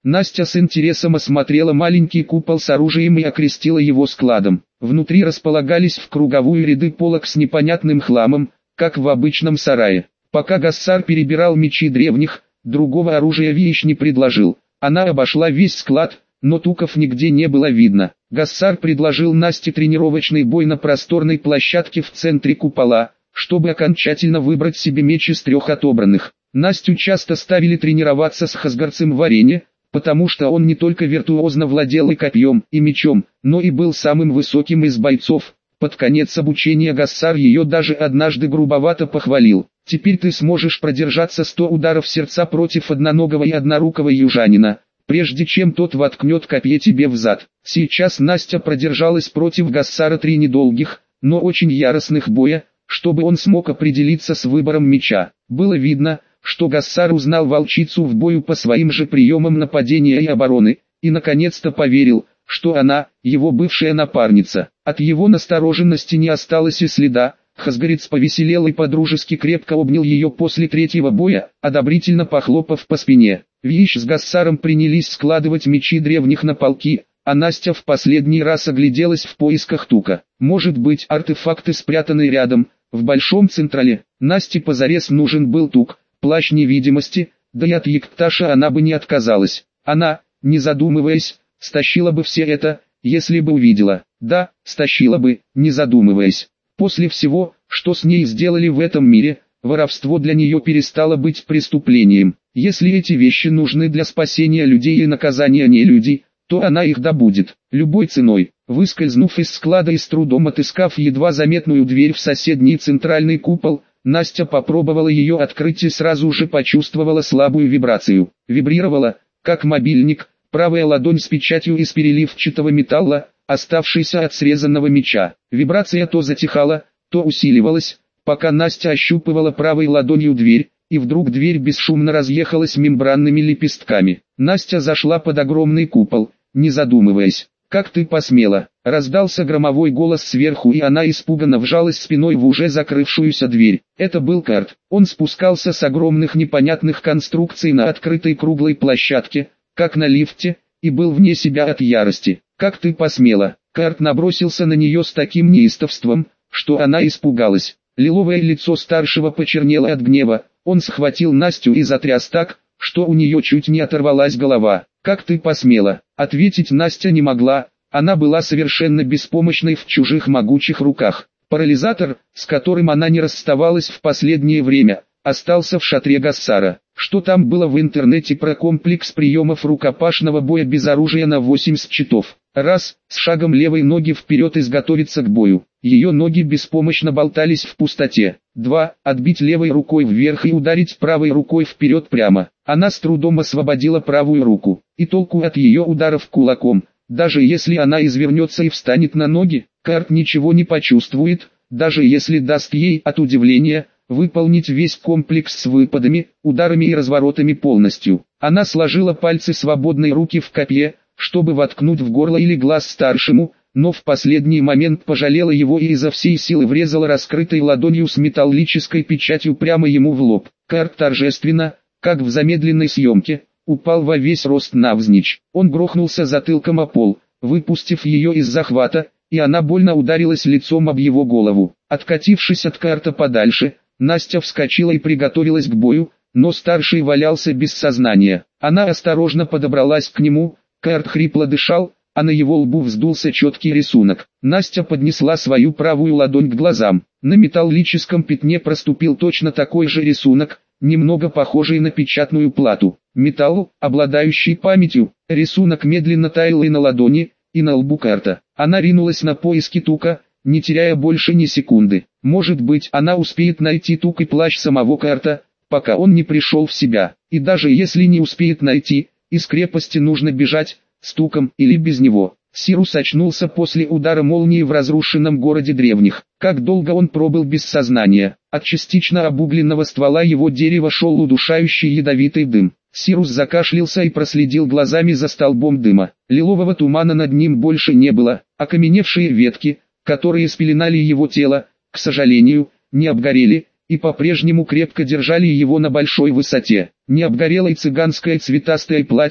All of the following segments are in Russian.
Настя с интересом осмотрела маленький купол с оружием и окрестила его складом. Внутри располагались в круговую ряды полок с непонятным хламом, как в обычном сарае. Пока Гассар перебирал мечи древних, другого оружия Виищ не предложил. Она обошла весь склад, но туков нигде не было видно. Гассар предложил Насте тренировочный бой на просторной площадке в центре купола, чтобы окончательно выбрать себе меч из 3 отобранных. Настю часто ставили тренироваться с хасгарцем в арене, потому что он не только виртуозно владел и копьем, и мечом, но и был самым высоким из бойцов. Под конец обучения Гассар ее даже однажды грубовато похвалил. «Теперь ты сможешь продержаться 100 ударов сердца против одноногого и однорукого южанина, прежде чем тот воткнет копье тебе в зад». Сейчас Настя продержалась против Гассара 3 недолгих, но очень яростных боя, чтобы он смог определиться с выбором меча. Было видно, что Гассар узнал волчицу в бою по своим же приемам нападения и обороны, и наконец-то поверил, что она, его бывшая напарница. От его настороженности не осталось и следа. Хасгарец повеселел и подружески крепко обнял ее после 3-го боя, одобрительно похлопав по спине. Виищ с Гассаром принялись складывать мечи древних на полки, а Настя в последний раз огляделась в поисках тука. Может быть, артефакты спрятаны рядом, в большом централе. Насте позарез нужен был тук, плащ невидимости, да и от Екташа она бы не отказалась. Она, не задумываясь, стащила бы все это, если бы увидела. Да, стащила бы, не задумываясь. После всего, что с ней сделали в этом мире, воровство для нее перестало быть преступлением. Если эти вещи нужны для спасения людей и наказания нелюдей, то она их добудет, любой ценой. Выскользнув из склада и с трудом отыскав едва заметную дверь в соседний центральный купол, Настя попробовала ее открыть и сразу же почувствовала слабую вибрацию. Вибрировала, как мобильник, правая ладонь с печатью из переливчатого металла, оставшейся от срезанного меча. Вибрация то затихала, то усиливалась, пока Настя ощупывала правой ладонью дверь, и вдруг дверь бесшумно разъехалась мембранными лепестками. Настя зашла под огромный купол, не задумываясь. «Как ты посмела?» — раздался громовой голос сверху, и она испуганно вжалась спиной в уже закрывшуюся дверь. Это был Карт. Он спускался с огромных непонятных конструкций на открытой круглой площадке, как на лифте, и был вне себя от ярости. «Как ты посмела?» Карт набросился на нее с таким неистовством, что она испугалась. Лиловое лицо старшего почернело от гнева, он схватил Настю и затряс так, что у нее чуть не оторвалась голова. «Как ты посмела?» Ответить Настя не могла, она была совершенно беспомощной в чужих могучих руках. Парализатор, с которым она не расставалась в последнее время, остался в шатре Гассара. Что там было в интернете про комплекс приемов рукопашного боя без оружия на 80 читов? Раз, с шагом левой ноги вперед изготовиться к бою. Ее ноги беспомощно болтались в пустоте. 2. Отбить левой рукой вверх и ударить правой рукой вперед прямо. Она с трудом освободила правую руку. И толку от ее ударов кулаком, даже если она извернется и встанет на ноги, Карт ничего не почувствует, даже если даст ей от удивления выполнить весь комплекс с выпадами, ударами и разворотами полностью. Она сложила пальцы свободной руки в копье, чтобы воткнуть в горло или глаз старшему, но в последний момент пожалела его и изо всей силы врезала раскрытой ладонью с металлической печатью прямо ему в лоб. Карт торжественно, как в замедленной съемке, упал во весь рост навзничь. Он грохнулся затылком о пол, выпустив ее из захвата, и она больно ударилась лицом об его голову. Откатившись от Карта подальше, Настя вскочила и приготовилась к бою, но старший валялся без сознания. Она осторожно подобралась к нему, Карт хрипло дышал, а на его лбу вздулся четкий рисунок. Настя поднесла свою правую ладонь к глазам. На металлическом пятне проступил точно такой же рисунок, немного похожий на печатную плату. Металл, обладающий памятью, рисунок медленно таял и на ладони, и на лбу Карта. Она ринулась на поиски тука, не теряя больше ни секунды. Может быть, она успеет найти тук и плащ самого Карта, пока он не пришел в себя. И даже если не успеет найти, из крепости нужно бежать, с туком или без него. Сирус очнулся после удара молнии в разрушенном городе древних. Как долго он пробыл без сознания. От частично обугленного ствола его дерева шел удушающий ядовитый дым. Сирус закашлялся и проследил глазами за столбом дыма. Лилового тумана над ним больше не было. Окаменевшие ветки, которые спеленали его тело, к сожалению, не обгорели, и по-прежнему крепко держали его на большой высоте. Не обгорело и цыганское цветастое платье,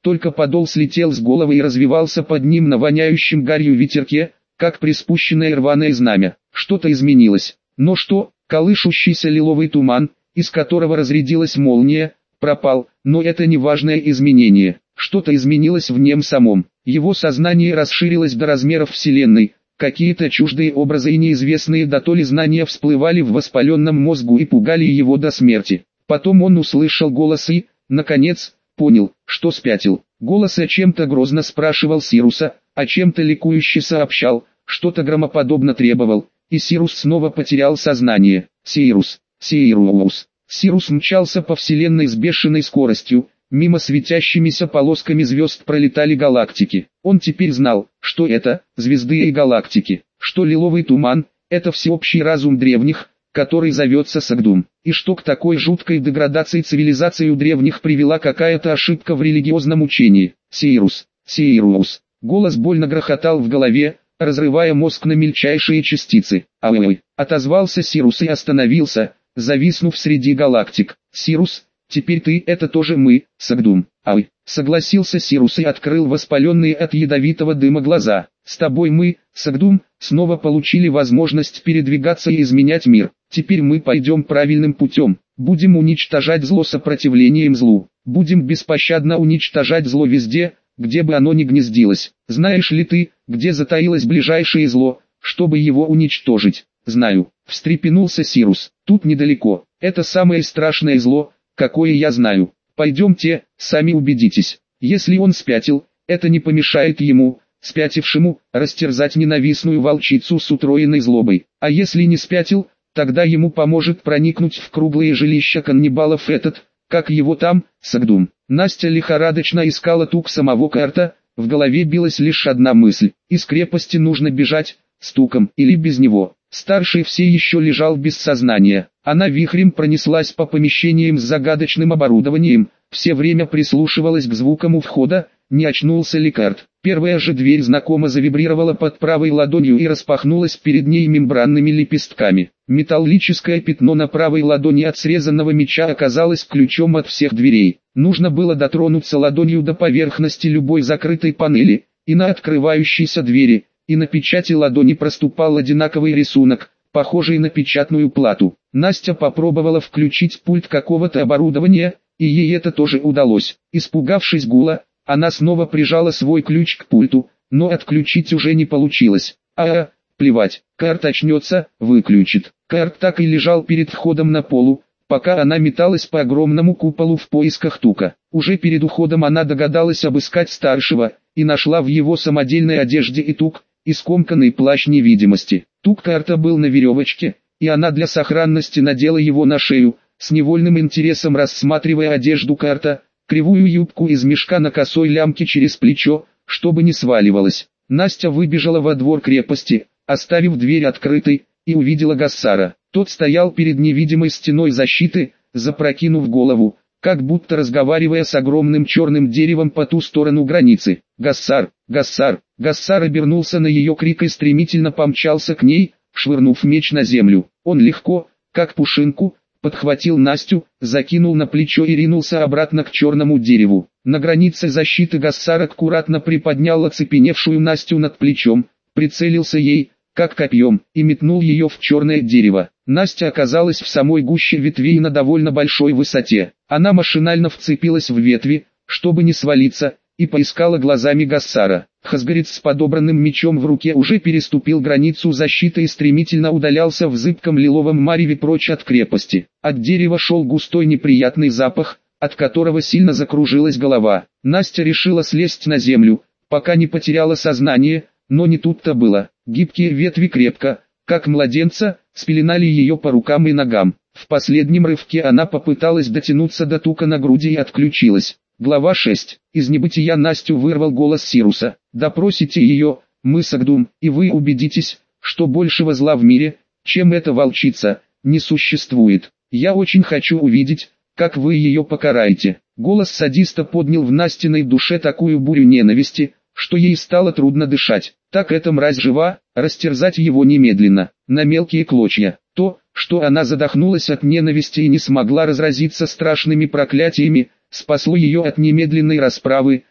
только подол слетел с головы и развивался под ним на воняющем гарью ветерке, как приспущенное рваное знамя. Что-то изменилось. Но что? Колышущийся лиловый туман, из которого разрядилась молния, пропал, но это не важное изменение. Что-то изменилось в нем самом. Его сознание расширилось до размеров Вселенной. Какие-то чуждые образы и неизвестные дотоле знания всплывали в воспаленном мозгу и пугали его до смерти. Потом он услышал голос и, наконец, понял, что спятил. Голос о чем-то грозно спрашивал Сируса, о чем-то ликующе сообщал, что-то громоподобно требовал, и Сирус снова потерял сознание. Сирус, Сирус. Сирус мчался по вселенной с бешеной скоростью, мимо светящимися полосками звезд пролетали галактики. Он теперь знал, что это звезды и галактики, что лиловый туман – это всеобщий разум древних, который зовется Сагдум, и что к такой жуткой деградации цивилизации у древних привела какая-то ошибка в религиозном учении. Сирус, Сирус. Голос больно грохотал в голове, разрывая мозг на мельчайшие частицы. «Ай-ай!» — отозвался Сирус и остановился, зависнув среди галактик. «Сирус, теперь ты — это тоже мы, Сагдум». «Ай!» — согласился Сирус и открыл воспаленные от ядовитого дыма глаза. «С тобой мы, Сагдум, снова получили возможность передвигаться и изменять мир. Теперь мы пойдем правильным путем. Будем уничтожать зло сопротивлением злу. Будем беспощадно уничтожать зло везде, где бы оно ни гнездилось. Знаешь ли ты, где затаилось ближайшее зло, чтобы его уничтожить?» «Знаю», — встрепенулся Сирус. «Тут недалеко. Это самое страшное зло, какое я знаю. Пойдемте, сами убедитесь. Если он спятил, это не помешает ему, спятившему, растерзать ненавистную волчицу с утроенной злобой. А если не спятил, тогда ему поможет проникнуть в круглые жилища каннибалов этот, как его там, Сагдум». Настя лихорадочно искала тук самого Карта, в голове билась лишь одна мысль: из крепости нужно бежать, с туком или без него. Старший все еще лежал без сознания. Она вихрем пронеслась по помещениям с загадочным оборудованием, все время прислушивалась к звукам у входа, не очнулся ли Карт. Первая же дверь знакомо завибрировала под правой ладонью и распахнулась перед ней мембранными лепестками. Металлическое пятно на правой ладони от срезанного меча оказалось ключом от всех дверей. Нужно было дотронуться ладонью до поверхности любой закрытой панели, и на открывающейся двери, и на печати ладони проступал одинаковый рисунок, похожий на печатную плату. Настя попробовала включить пульт какого-то оборудования, и ей это тоже удалось. Испугавшись гула, она снова прижала свой ключ к пульту, но отключить уже не получилось. Плевать, Карт очнется, выключит. Карт так и лежал перед входом на полу, пока она металась по огромному куполу в поисках тука. Уже перед уходом она догадалась обыскать старшего, и нашла в его самодельной одежде и тук, и скомканный плащ невидимости. Тук Карта был на веревочке, и она для сохранности надела его на шею, с невольным интересом рассматривая одежду Карта, кривую юбку из мешка на косой лямке через плечо, чтобы не сваливалась. Настя выбежала во двор крепости, оставив дверь открытой, и увидела Гассара. Тот стоял перед невидимой стеной защиты, запрокинув голову, как будто разговаривая с огромным черным деревом по ту сторону границы. «Гассар! Гассар!» Гассар обернулся на ее крик и стремительно помчался к ней, швырнув меч на землю. Он легко, как пушинку, подхватил Настю, закинул на плечо и ринулся обратно к черному дереву. На границе защиты Гассар аккуратно приподнял оцепеневшую Настю над плечом, прицелился ей, как копьем, и метнул ее в черное дерево. Настя оказалась в самой гуще ветвей на довольно большой высоте. Она машинально вцепилась в ветви, чтобы не свалиться, и поискала глазами Гассара. Хасгарец с подобранным мечом в руке уже переступил границу защиты и стремительно удалялся в зыбком лиловом мареве прочь от крепости. От дерева шел густой неприятный запах, от которого сильно закружилась голова. Настя решила слезть на землю, пока не потеряла сознание, но не тут-то было. Гибкие ветви крепко, как младенца, спеленали ее по рукам и ногам. В последнем рывке она попыталась дотянуться до тука на груди и отключилась. Глава 6. Из небытия Настю вырвал голос Сируса. «Допросите ее, мы Сагдум, и вы убедитесь, что большего зла в мире, чем эта волчица, не существует. Я очень хочу увидеть, как вы ее покараете». Голос садиста поднял в Настиной душе такую бурю ненависти, что ей стало трудно дышать. Так эта мразь жива, растерзать его немедленно, на мелкие клочья. То, что она задохнулась от ненависти и не смогла разразиться страшными проклятиями, спасло ее от немедленной расправы,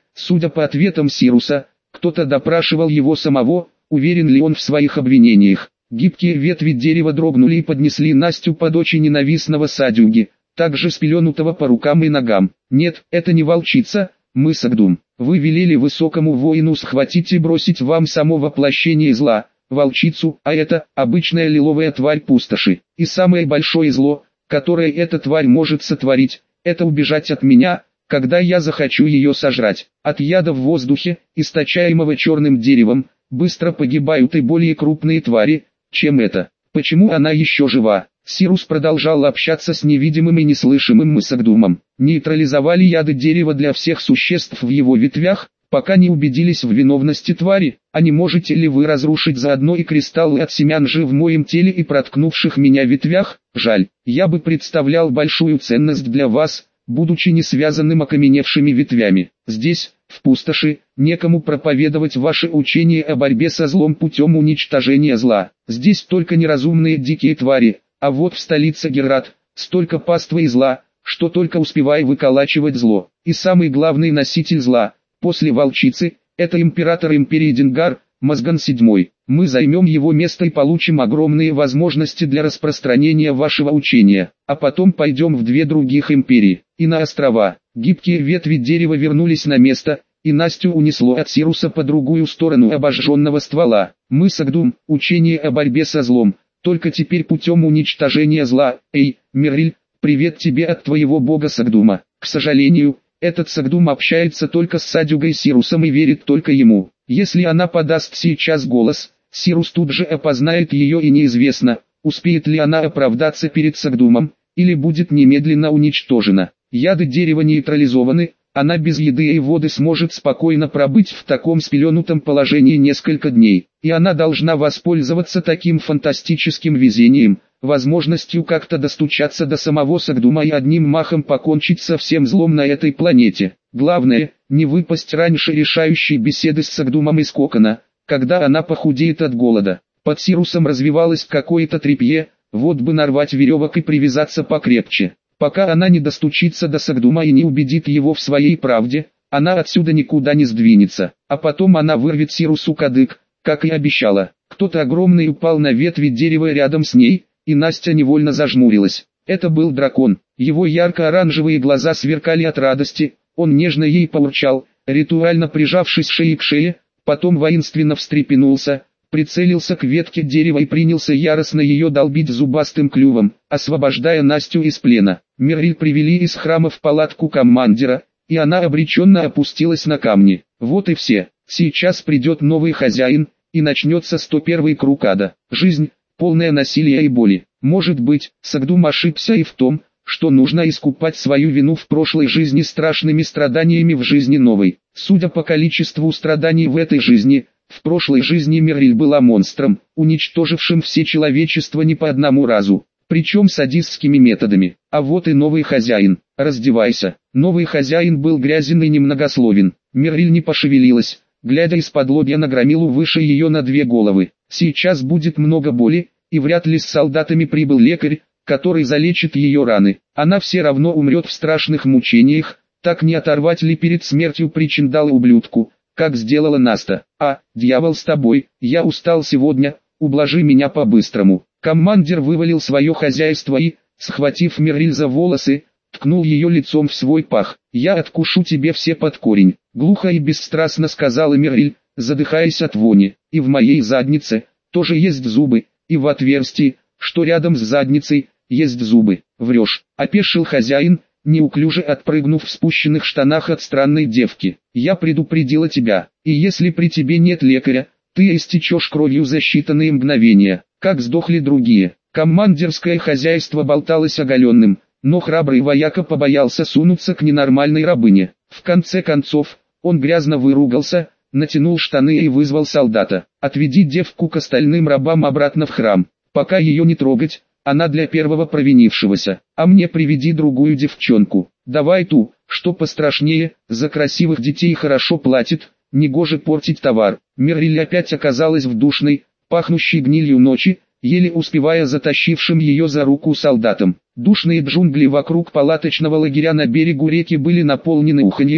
Судя по ответам Сируса, кто-то допрашивал его самого, уверен ли он в своих обвинениях. Гибкие ветви дерева дрогнули и поднесли Настю под очи ненавистного садюги, также спеленутого по рукам и ногам. «Нет, это не волчица, мы Сагдум. Вы велели высокому воину схватить и бросить вам само воплощение зла, волчицу, а это обычная лиловая тварь пустоши. И самое большое зло, которое эта тварь может сотворить, это убежать от меня, когда я захочу ее сожрать. От яда в воздухе, источаемого черным деревом, быстро погибают и более крупные твари, чем это. Почему она еще жива?» Сирус продолжал общаться с невидимым и неслышимым Мысагдумом. Нейтрализовали яды дерева для всех существ в его ветвях, пока не убедились в виновности твари. А не можете ли вы разрушить заодно и кристаллы от семян жи в моем теле и проткнувших меня ветвях? Жаль, я бы представлял большую ценность для вас, будучи не связанным окаменевшими ветвями. Здесь, в пустоши, некому проповедовать ваши учения о борьбе со злом путем уничтожения зла. Здесь только неразумные дикие твари, а вот в столице Герат, столько паствы и зла, что только успевай выколачивать зло. И самый главный носитель зла, после волчицы, это император империи Денгар, Мазган VII. Мы займем его место и получим огромные возможности для распространения вашего учения, а потом пойдем в две других империи, и на острова. Гибкие ветви дерева вернулись на место, и Настю унесло от Сируса по другую сторону обожженного ствола. Мы Сагдум, учение о борьбе со злом, только теперь путем уничтожения зла. Эй, Мириль, привет тебе от твоего бога Сагдума. К сожалению, этот Сагдум общается только с Садюгой Сирусом и верит только ему. Если она подаст сейчас голос, Сирус тут же опознает ее и неизвестно, успеет ли она оправдаться перед Сагдумом, или будет немедленно уничтожена. Яды дерева нейтрализованы, она без еды и воды сможет спокойно пробыть в таком спеленутом положении несколько дней. И она должна воспользоваться таким фантастическим везением, возможностью как-то достучаться до самого Сагдума и одним махом покончить со всем злом на этой планете. Главное, не выпасть раньше решающей беседы с Сагдумом из кокона, когда она похудеет от голода. Под Сирусом развивалось какое-то тряпье, вот бы нарвать веревок и привязаться покрепче. Пока она не достучится до Сагдума и не убедит его в своей правде, она отсюда никуда не сдвинется. А потом она вырвет Сирусу кадык, как и обещала. Кто-то огромный упал на ветви дерева рядом с ней, и Настя невольно зажмурилась. Это был дракон. Его ярко-оранжевые глаза сверкали от радости, он нежно ей поурчал, ритуально прижавшись шеей к шее, потом воинственно встрепенулся, прицелился к ветке дерева и принялся яростно ее долбить зубастым клювом, освобождая Настю из плена. Мириль привели из храма в палатку командира, и она обреченно опустилась на камни. Вот и все. Сейчас придет новый хозяин, и начнется 101-й круг ада. Жизнь, полная насилия и боли. Может быть, Сагдум ошибся и в том, что нужно искупать свою вину в прошлой жизни страшными страданиями в жизни новой. Судя по количеству страданий в этой жизни, в прошлой жизни Мириль была монстром, уничтожившим все человечество не по одному разу, причем садистскими методами. А вот и новый хозяин. Раздевайся. Новый хозяин был грязен и немногословен. Мириль не пошевелилась, глядя из-под лобья на громилу выше ее на 2 головы. Сейчас будет много боли, и вряд ли с солдатами прибыл лекарь, который залечит ее раны. Она все равно умрет в страшных мучениях, так не оторвать ли перед смертью причиндала ублюдку, как сделала Наста. Дьявол с тобой, я устал сегодня, ублажи меня по-быстрому. Командир вывалил свое хозяйство и, схватив Мириль за волосы, ткнул ее лицом в свой пах. «Я откушу тебе все под корень», — глухо и бесстрастно сказала Мириль, задыхаясь от вони. «И в моей заднице тоже есть зубы, и в отверстии, что рядом с задницей, есть зубы». «Врешь», — опешил хозяин, неуклюже отпрыгнув в спущенных штанах от странной девки. «Я предупредила тебя, и если при тебе нет лекаря, ты истечешь кровью за считанные мгновения, как сдохли другие». Командирское хозяйство болталось оголенным, но храбрый вояка побоялся сунуться к ненормальной рабыне. В конце концов, он грязно выругался, натянул штаны и вызвал солдата. «Отведи девку к остальным рабам обратно в храм, пока ее не трогать, она для первого провинившегося, а мне приведи другую девчонку, давай ту, что пострашнее, за красивых детей хорошо платит, негоже портить товар». Мириль опять оказалась в душной, пахнущей гнилью ночи, еле успевая затащившим ее за руку солдатам. Душные джунгли вокруг палаточного лагеря на берегу реки были наполнены уханьем,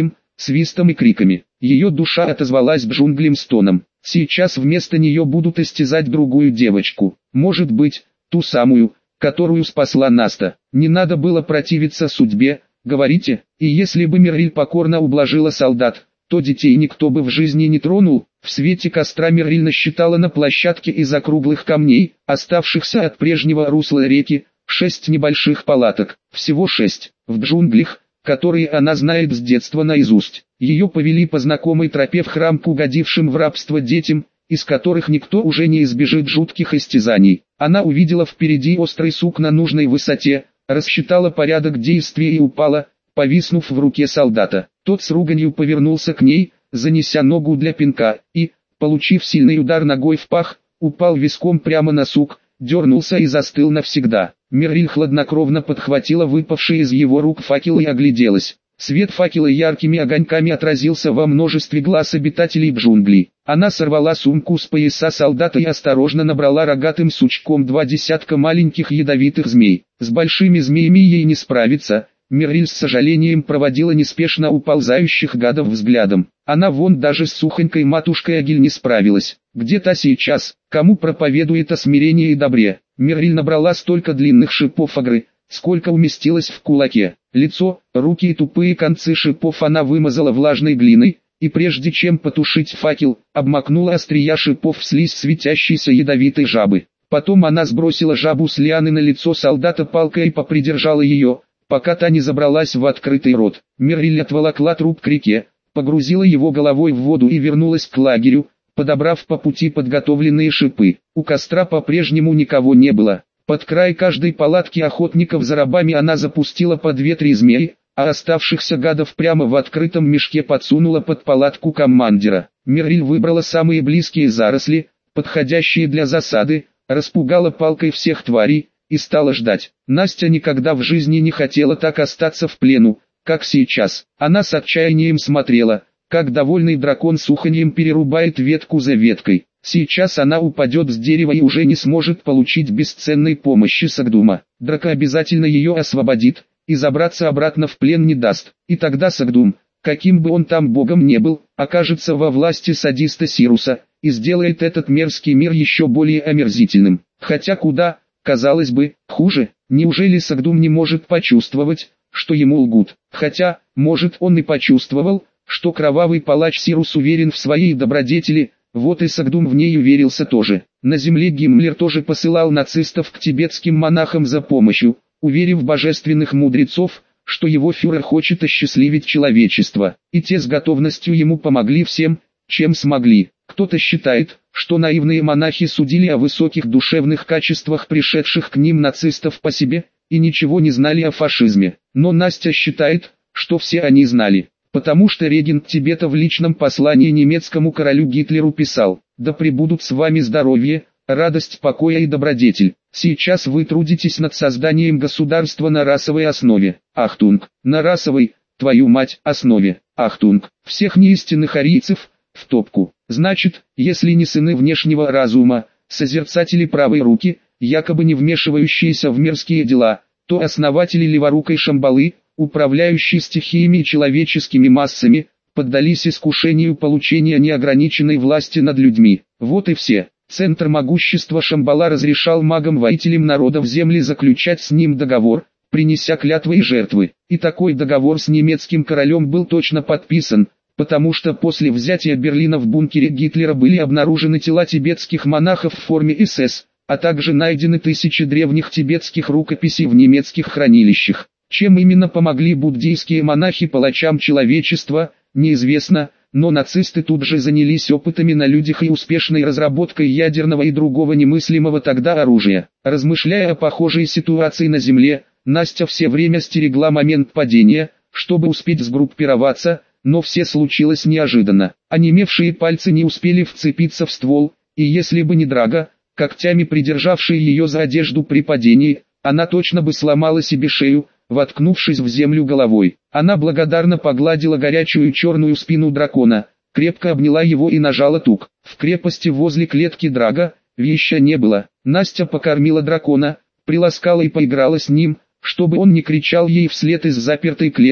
свистом и криками. Ее душа отозвалась джунглям стоном. Сейчас вместо нее будут истязать другую девочку. Может быть, ту самую, которую спасла Наста. Не надо было противиться судьбе, говорите, и если бы Мирриль покорно ублажила солдат, то детей никто бы в жизни не тронул. В свете костра Мирриль насчитала на площадке из округлых камней, оставшихся от прежнего русла реки, 6 небольших палаток, всего 6, в джунглях, которые она знает с детства наизусть. Ее повели по знакомой тропе в храм к угодившим в рабство детям, из которых никто уже не избежит жутких истязаний. Она увидела впереди острый сук на нужной высоте, рассчитала порядок действий и упала, повиснув в руке солдата. Тот с руганью повернулся к ней, занеся ногу для пинка, и, получив сильный удар ногой в пах, упал виском прямо на сук, дернулся и застыл навсегда. Мирриль хладнокровно подхватила выпавший из его рук факел и огляделась. Свет факела яркими огоньками отразился во множестве глаз обитателей джунглей. Она сорвала сумку с пояса солдата и осторожно набрала рогатым сучком 2 десятка маленьких ядовитых змей. С большими змеями ей не справиться. Мирриль с сожалением проводила неспешно уползающих гадов взглядом. Она вон даже с сухонькой матушкой Агиль не справилась. Где-то сейчас, кому проповедует о смирении и добре. Мирриль набрала столько длинных шипов агры, сколько уместилось в кулаке. Лицо, руки и тупые концы шипов она вымазала влажной глиной, и прежде чем потушить факел, обмакнула острия шипов в слизь светящейся ядовитой жабы. Потом она сбросила жабу с лианы на лицо солдата палкой и попридержала ее, пока та не забралась в открытый рот. Мирриль отволокла труп к реке, погрузила его головой в воду и вернулась к лагерю, подобрав по пути подготовленные шипы. У костра по-прежнему никого не было. Под край каждой палатки охотников за рабами она запустила по 2-3 змеи, а оставшихся гадов прямо в открытом мешке подсунула под палатку командира. Мирриль выбрала самые близкие заросли, подходящие для засады, распугала палкой всех тварей и стала ждать. Настя никогда в жизни не хотела так остаться в плену, как сейчас. Она с отчаянием смотрела, как довольный дракон с уханьем перерубает ветку за веткой. Сейчас она упадет с дерева и уже не сможет получить бесценной помощи Сагдума. Драка обязательно ее освободит, и забраться обратно в плен не даст. И тогда Сагдум, каким бы он там богом не был, окажется во власти садиста Сируса, и сделает этот мерзкий мир еще более омерзительным. Хотя куда, казалось бы, хуже. Неужели Сагдум не может почувствовать, что ему лгут? Хотя, может, он и почувствовал, что кровавый палач Сирус уверен в своей добродетели. Вот и Сагдум в ней уверился тоже. На земле Гиммлер тоже посылал нацистов к тибетским монахам за помощью, уверив божественных мудрецов, что его фюрер хочет осчастливить человечество, и те с готовностью ему помогли всем, чем смогли. Кто-то считает, что наивные монахи судили о высоких душевных качествах пришедших к ним нацистов по себе, и ничего не знали о фашизме. Но Настя считает, что все они знали. Потому что регент Тибета в личном послании немецкому королю Гитлеру писал: «Да пребудут с вами здоровье, радость покоя и добродетель. Сейчас вы трудитесь над созданием государства на расовой основе. Ахтунг, на расовой, твою мать, основе. Ахтунг, всех неистинных арийцев, в топку. Значит, если не сыны внешнего разума, созерцатели правой руки, якобы не вмешивающиеся в мирские дела, то основатели леворукой Шамбалы, управляющие стихиями и человеческими массами, поддались искушению получения неограниченной власти над людьми. Вот и все. Центр могущества Шамбала разрешал магам-воителям народа в земле заключать с ним договор, принеся клятвы и жертвы. И такой договор с немецким королем был точно подписан, потому что после взятия Берлина в бункере Гитлера были обнаружены тела тибетских монахов в форме СС, а также найдены тысячи древних тибетских рукописей в немецких хранилищах. Чем именно помогли буддийские монахи палачам человечества, неизвестно, но нацисты тут же занялись опытами на людях и успешной разработкой ядерного и другого немыслимого тогда оружия. Размышляя о похожей ситуации на Земле, Настя все время стерегла момент падения, чтобы успеть сгруппироваться, но все случилось неожиданно. Онемевшие пальцы не успели вцепиться в ствол, и если бы не Драга, когтями придержавшие ее за одежду при падении, она точно бы сломала себе шею, воткнувшись в землю головой. Она благодарно погладила горячую черную спину дракона, крепко обняла его и нажала тук. В крепости возле клетки Драга веща не было. Настя покормила дракона, приласкала и поиграла с ним, чтобы он не кричал ей вслед из запертой клетки,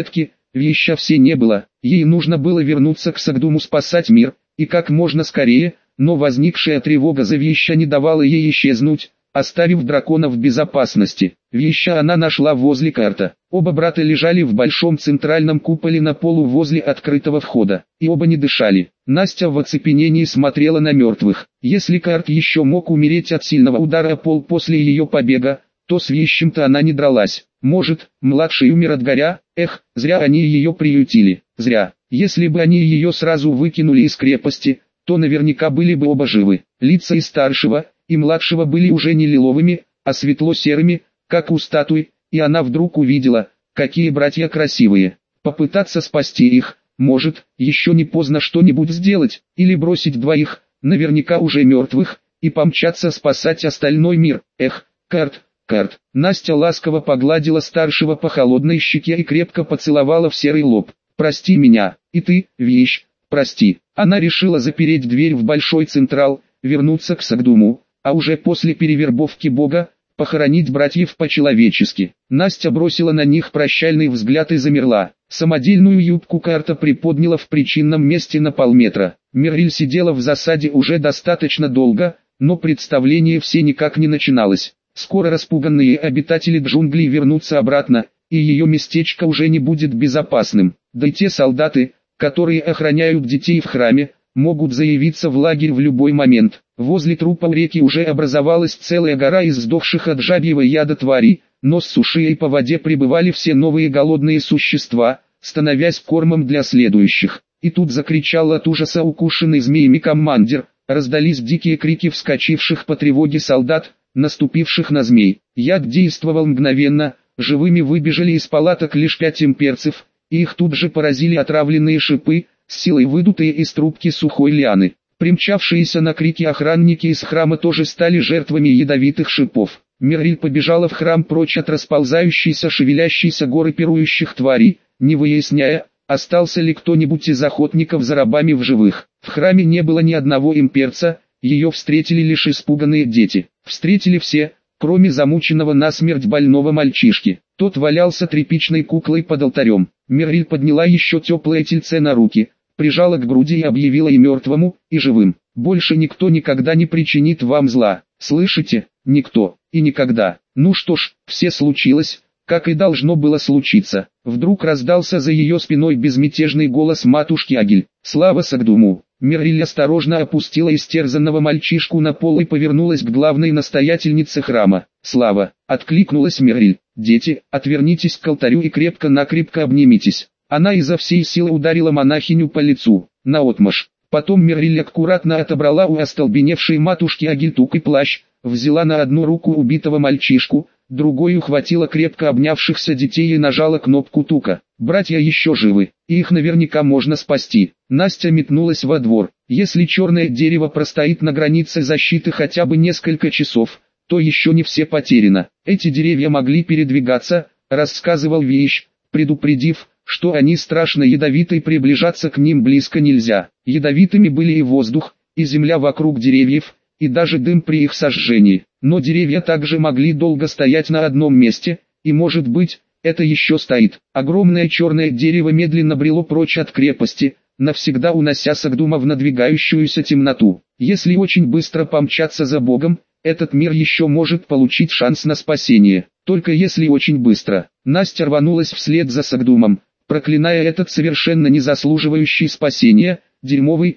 Веща все не было, ей нужно было вернуться к Сагдуму спасать мир, и как можно скорее, но возникшая тревога за Веща не давала ей исчезнуть, оставив дракона в безопасности. Веща она нашла возле карта. Оба брата лежали в большом центральном куполе на полу возле открытого входа, и оба не дышали. Настя в оцепенении смотрела на мертвых. Если Карт еще мог умереть от сильного удара о пол после ее побега, то с Вещем-то она не дралась. Может, младший умер от горя? Эх, зря они ее приютили. Зря. Если бы они ее сразу выкинули из крепости, то наверняка были бы оба живы. Лица и старшего, и младшего были уже не лиловыми, а светло-серыми, как у статуи, и она вдруг увидела, какие братья красивые. Попытаться спасти их, может, еще не поздно что-нибудь сделать, или бросить двоих, наверняка уже мертвых, и помчаться спасать остальной мир. Эх, Карт. Настя ласково погладила старшего по холодной щеке и крепко поцеловала в серый лоб. «Прости меня, и ты, Вещь, прости». Она решила запереть дверь в большой централ, вернуться к Сагдуму, а уже после перевербовки бога, похоронить братьев по-человечески. Настя бросила на них прощальный взгляд и замерла. Самодельную юбку Карта приподняла в причинном месте на полметра. Мирриль сидела в засаде уже достаточно долго, но представление все никак не начиналось. Скоро распуганные обитатели джунглей вернутся обратно, и ее местечко уже не будет безопасным. Да и те солдаты, которые охраняют детей в храме, могут заявиться в лагерь в любой момент. Возле трупа у реки уже образовалась целая гора из сдохших от жабьего яда тварей, но с суши и по воде прибывали все новые голодные существа, становясь кормом для следующих. И тут закричал от ужаса укушенный змеями командир, раздались дикие крики вскочивших по тревоге солдат, наступивших на змей. Яд действовал мгновенно, живыми выбежали из палаток лишь 5 имперцев, и их тут же поразили отравленные шипы, с силой выдутые из трубки сухой лианы. Примчавшиеся на крики охранники из храма тоже стали жертвами ядовитых шипов. Мирриль побежала в храм прочь от расползающейся шевелящейся горы пирующих тварей, не выясняя, остался ли кто-нибудь из охотников за рабами в живых. В храме не было ни одного имперца, ее встретили лишь испуганные дети. Встретили все, кроме замученного насмерть больного мальчишки. Тот валялся тряпичной куклой под алтарем. Мирриль подняла еще теплое тельце на руки, прижала к груди и объявила и мертвому, и живым: «Больше никто никогда не причинит вам зла. Слышите? Никто. И никогда». Ну что ж, все случилось, как и должно было случиться. Вдруг раздался за ее спиной безмятежный голос матушки Агиль: «Слава Сагдуму!» Мирриль осторожно опустила истерзанного мальчишку на пол и повернулась к главной настоятельнице храма. «Слава!» — откликнулась Мирриль. «Дети, отвернитесь к алтарю и крепко-накрепко обнимитесь». Она изо всей силы ударила монахиню по лицу, наотмашь. Потом Мирриль аккуратно отобрала у остолбеневшей матушки Агиль тук и плащ, взяла на одну руку убитого мальчишку, другой ухватила крепко обнявшихся детей и нажала кнопку тука. Братья еще живы, и их наверняка можно спасти. Настя метнулась во двор. Если черное дерево простоит на границе защиты хотя бы несколько часов, то еще не все потеряно. Эти деревья могли передвигаться, рассказывал Вещь, предупредив, что они страшно ядовиты и приближаться к ним близко нельзя. Ядовитыми были и воздух, и земля вокруг деревьев, и даже дым при их сожжении. Но деревья также могли долго стоять на одном месте, и может быть, это еще стоит. Огромное черное дерево медленно брело прочь от крепости, навсегда унося Сагдума в надвигающуюся темноту. Если очень быстро помчаться за Богом, этот мир еще может получить шанс на спасение. Только если очень быстро. Настя рванулась вслед за Сагдумом, проклиная этот совершенно не заслуживающий спасения, дерьмовый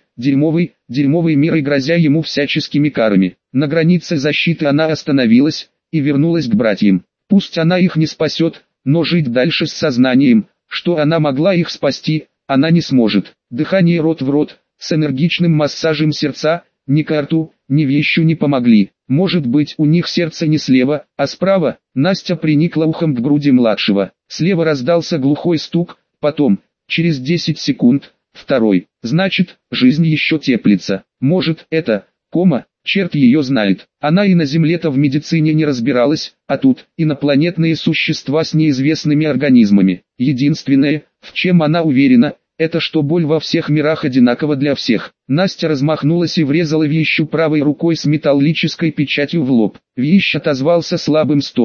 мир и грозя ему всяческими карами. На границе защиты она остановилась и вернулась к братьям. Пусть она их не спасет, но жить дальше с сознанием, что она могла их спасти, она не сможет. Дыхание рот в рот, с энергичным массажем сердца, ни Карту, ни Вещу не помогли. Может быть, у них сердце не слева, а справа. Настя приникла ухом к груди младшего. Слева раздался глухой стук, потом, через 10 секунд, второй. Значит, жизнь еще теплится. Может, это кома? Черт ее знает. Она и на Земле-то в медицине не разбиралась, а тут инопланетные существа с неизвестными организмами. Единственное, в чем она уверена, это что боль во всех мирах одинакова для всех. Настя размахнулась и врезала Вещу правой рукой с металлической печатью в лоб. Вещь отозвался слабым стоном,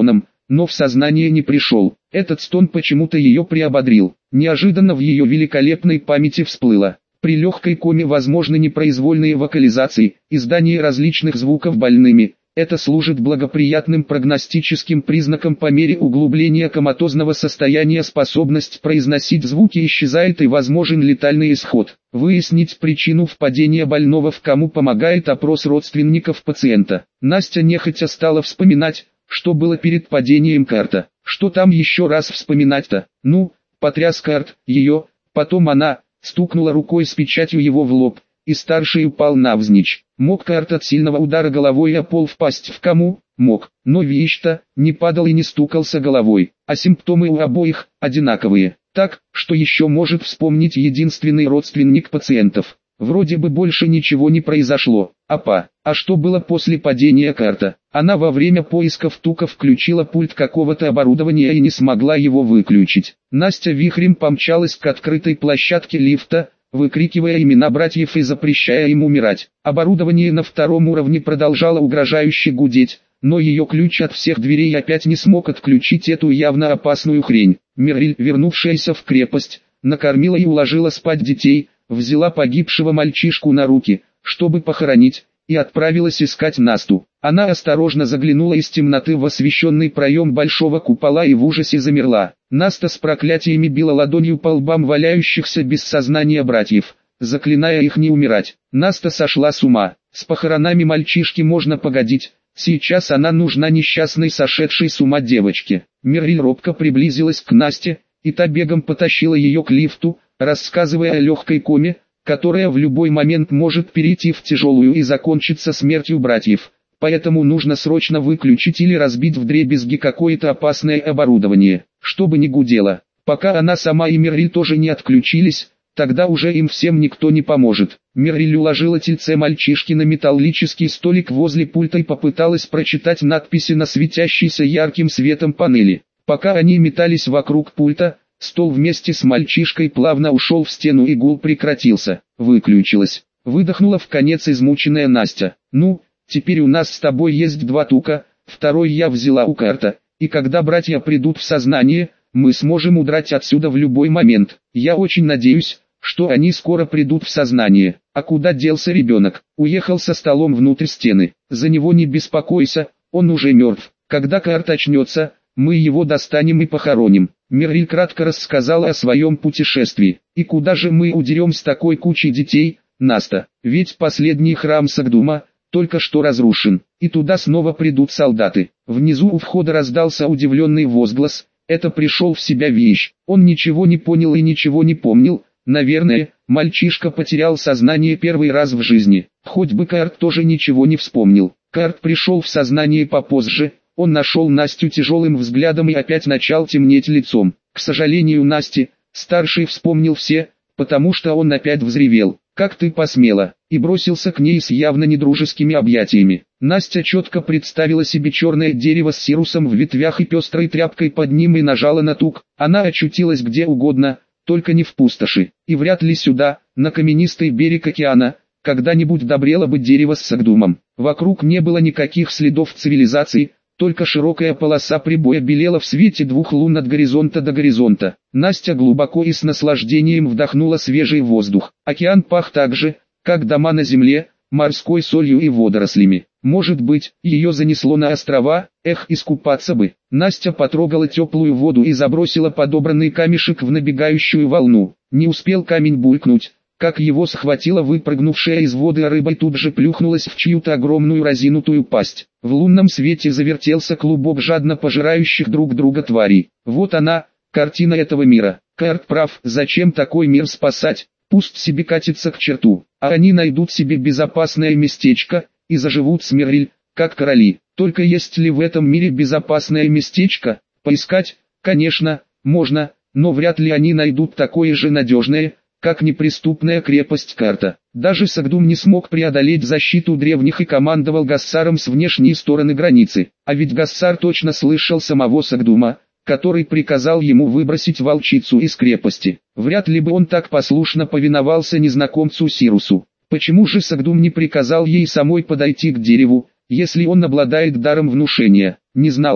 но в сознание не пришел. Этот стон почему-то ее приободрил. Неожиданно в ее великолепной памяти всплыло: при легкой коме возможны непроизвольные вокализации, издание различных звуков больными. Это служит благоприятным прогностическим признаком. По мере углубления коматозного состояния способность произносить звуки исчезает и возможен летальный исход. Выяснить причину впадения больного в кому помогает опрос родственников пациента. Настя нехотя стала вспоминать, что было перед падением Карта. Что там еще раз вспоминать-то? Ну, потряс Карт ее, потом она стукнула рукой с печатью его в лоб, и старший упал навзничь. Мог Карт от сильного удара головой о пол впасть в кому? Мог, но Вещь-то не падал и не стукался головой, а симптомы у обоих одинаковые. Так, что еще может вспомнить единственный родственник пациентов. Вроде бы больше ничего не произошло. А что было после падения Карта? Она во время поисков тука включила пульт какого-то оборудования и не смогла его выключить. Настя вихрем помчалась к открытой площадке лифта, выкрикивая имена братьев и запрещая им умирать. Оборудование на втором уровне продолжало угрожающе гудеть, но ее ключ от всех дверей опять не смог отключить эту явно опасную хрень. Мирриль, вернувшаяся в крепость, накормила и уложила спать детей, взяла погибшего мальчишку на руки, чтобы похоронить, и отправилась искать Насту. Она осторожно заглянула из темноты в освещенный проем большого купола и в ужасе замерла. Наста с проклятиями била ладонью по лбам валяющихся без сознания братьев, заклиная их не умирать. Наста сошла с ума. С похоронами мальчишки можно погодить, сейчас она нужна несчастной сошедшей с ума девочке. Мирриль робко приблизилась к Насте, и та бегом потащила ее к лифту, рассказывая о легкой коме, которая в любой момент может перейти в тяжелую и закончиться смертью братьев. Поэтому нужно срочно выключить или разбить вдребезги какое-то опасное оборудование, чтобы не гудело. Пока она сама и Мирриль тоже не отключились, тогда уже им всем никто не поможет. Мирриль уложила тельце мальчишки на металлический столик возле пульта и попыталась прочитать надписи на светящейся ярким светом панели. Пока они метались вокруг пульта, стол вместе с мальчишкой плавно ушел в стену и гул прекратился. Выключилась. Выдохнула вконец измученная Настя. Ну, теперь у нас с тобой есть 2 тука, второй я взяла у Карта, и когда братья придут в сознание, мы сможем удрать отсюда в любой момент. Я очень надеюсь, что они скоро придут в сознание. А куда делся ребенок? Уехал со столом внутрь стены. За него не беспокойся, он уже мертв. Когда Карт очнется, мы его достанем и похороним. Мирриль кратко рассказала о своем путешествии. И куда же мы удерем с такой кучей детей, Наста? Ведь последний храм Сагдума только что разрушен, и туда снова придут солдаты. Внизу у входа раздался удивленный возглас. Это пришел в себя Вещь. Он ничего не понял и ничего не помнил. Наверное, мальчишка потерял сознание первый раз в жизни. Хоть бы Карт тоже ничего не вспомнил. Карт пришел в сознание попозже. Он нашел Настю тяжелым взглядом и опять начал темнеть лицом. К сожалению Насти, старший вспомнил все, потому что он опять взревел: «Как ты посмела!» и бросился к ней с явно недружескими объятиями. Настя четко представила себе черное дерево с сирусом в ветвях и пестрой тряпкой под ним и нажала на тук. Она очутилась где угодно, только не в пустоши, и вряд ли сюда, на каменистый берег океана, когда-нибудь добрело бы дерево с Сагдумом. Вокруг не было никаких следов цивилизации, только широкая полоса прибоя белела в свете 2 лун от горизонта до горизонта. Настя глубоко и с наслаждением вдохнула свежий воздух. Океан пах так же, как дома на земле, морской солью и водорослями. Может быть, ее занесло на острова, искупаться бы. Настя потрогала теплую воду и забросила подобранный камешек в набегающую волну. Не успел камень булькнуть, как его схватила выпрыгнувшая из воды рыба и тут же плюхнулась в чью-то огромную разинутую пасть. В лунном свете завертелся клубок жадно пожирающих друг друга тварей. Вот она, картина этого мира. Карт прав, зачем такой мир спасать? Пусть себе катится к черту, а они найдут себе безопасное местечко и заживут с Мирриль, как короли. Только есть ли в этом мире безопасное местечко? Поискать, конечно, можно, но вряд ли они найдут такое же надежное, как неприступная крепость Карта. Даже Сагдум не смог преодолеть защиту древних и командовал Гассаром с внешней стороны границы. А ведь Гассар точно слышал самого Сагдума, который приказал ему выбросить волчицу из крепости. Вряд ли бы он так послушно повиновался незнакомцу Сирусу. Почему же Сагдум не приказал ей самой подойти к дереву, если он обладает даром внушения? Не знал,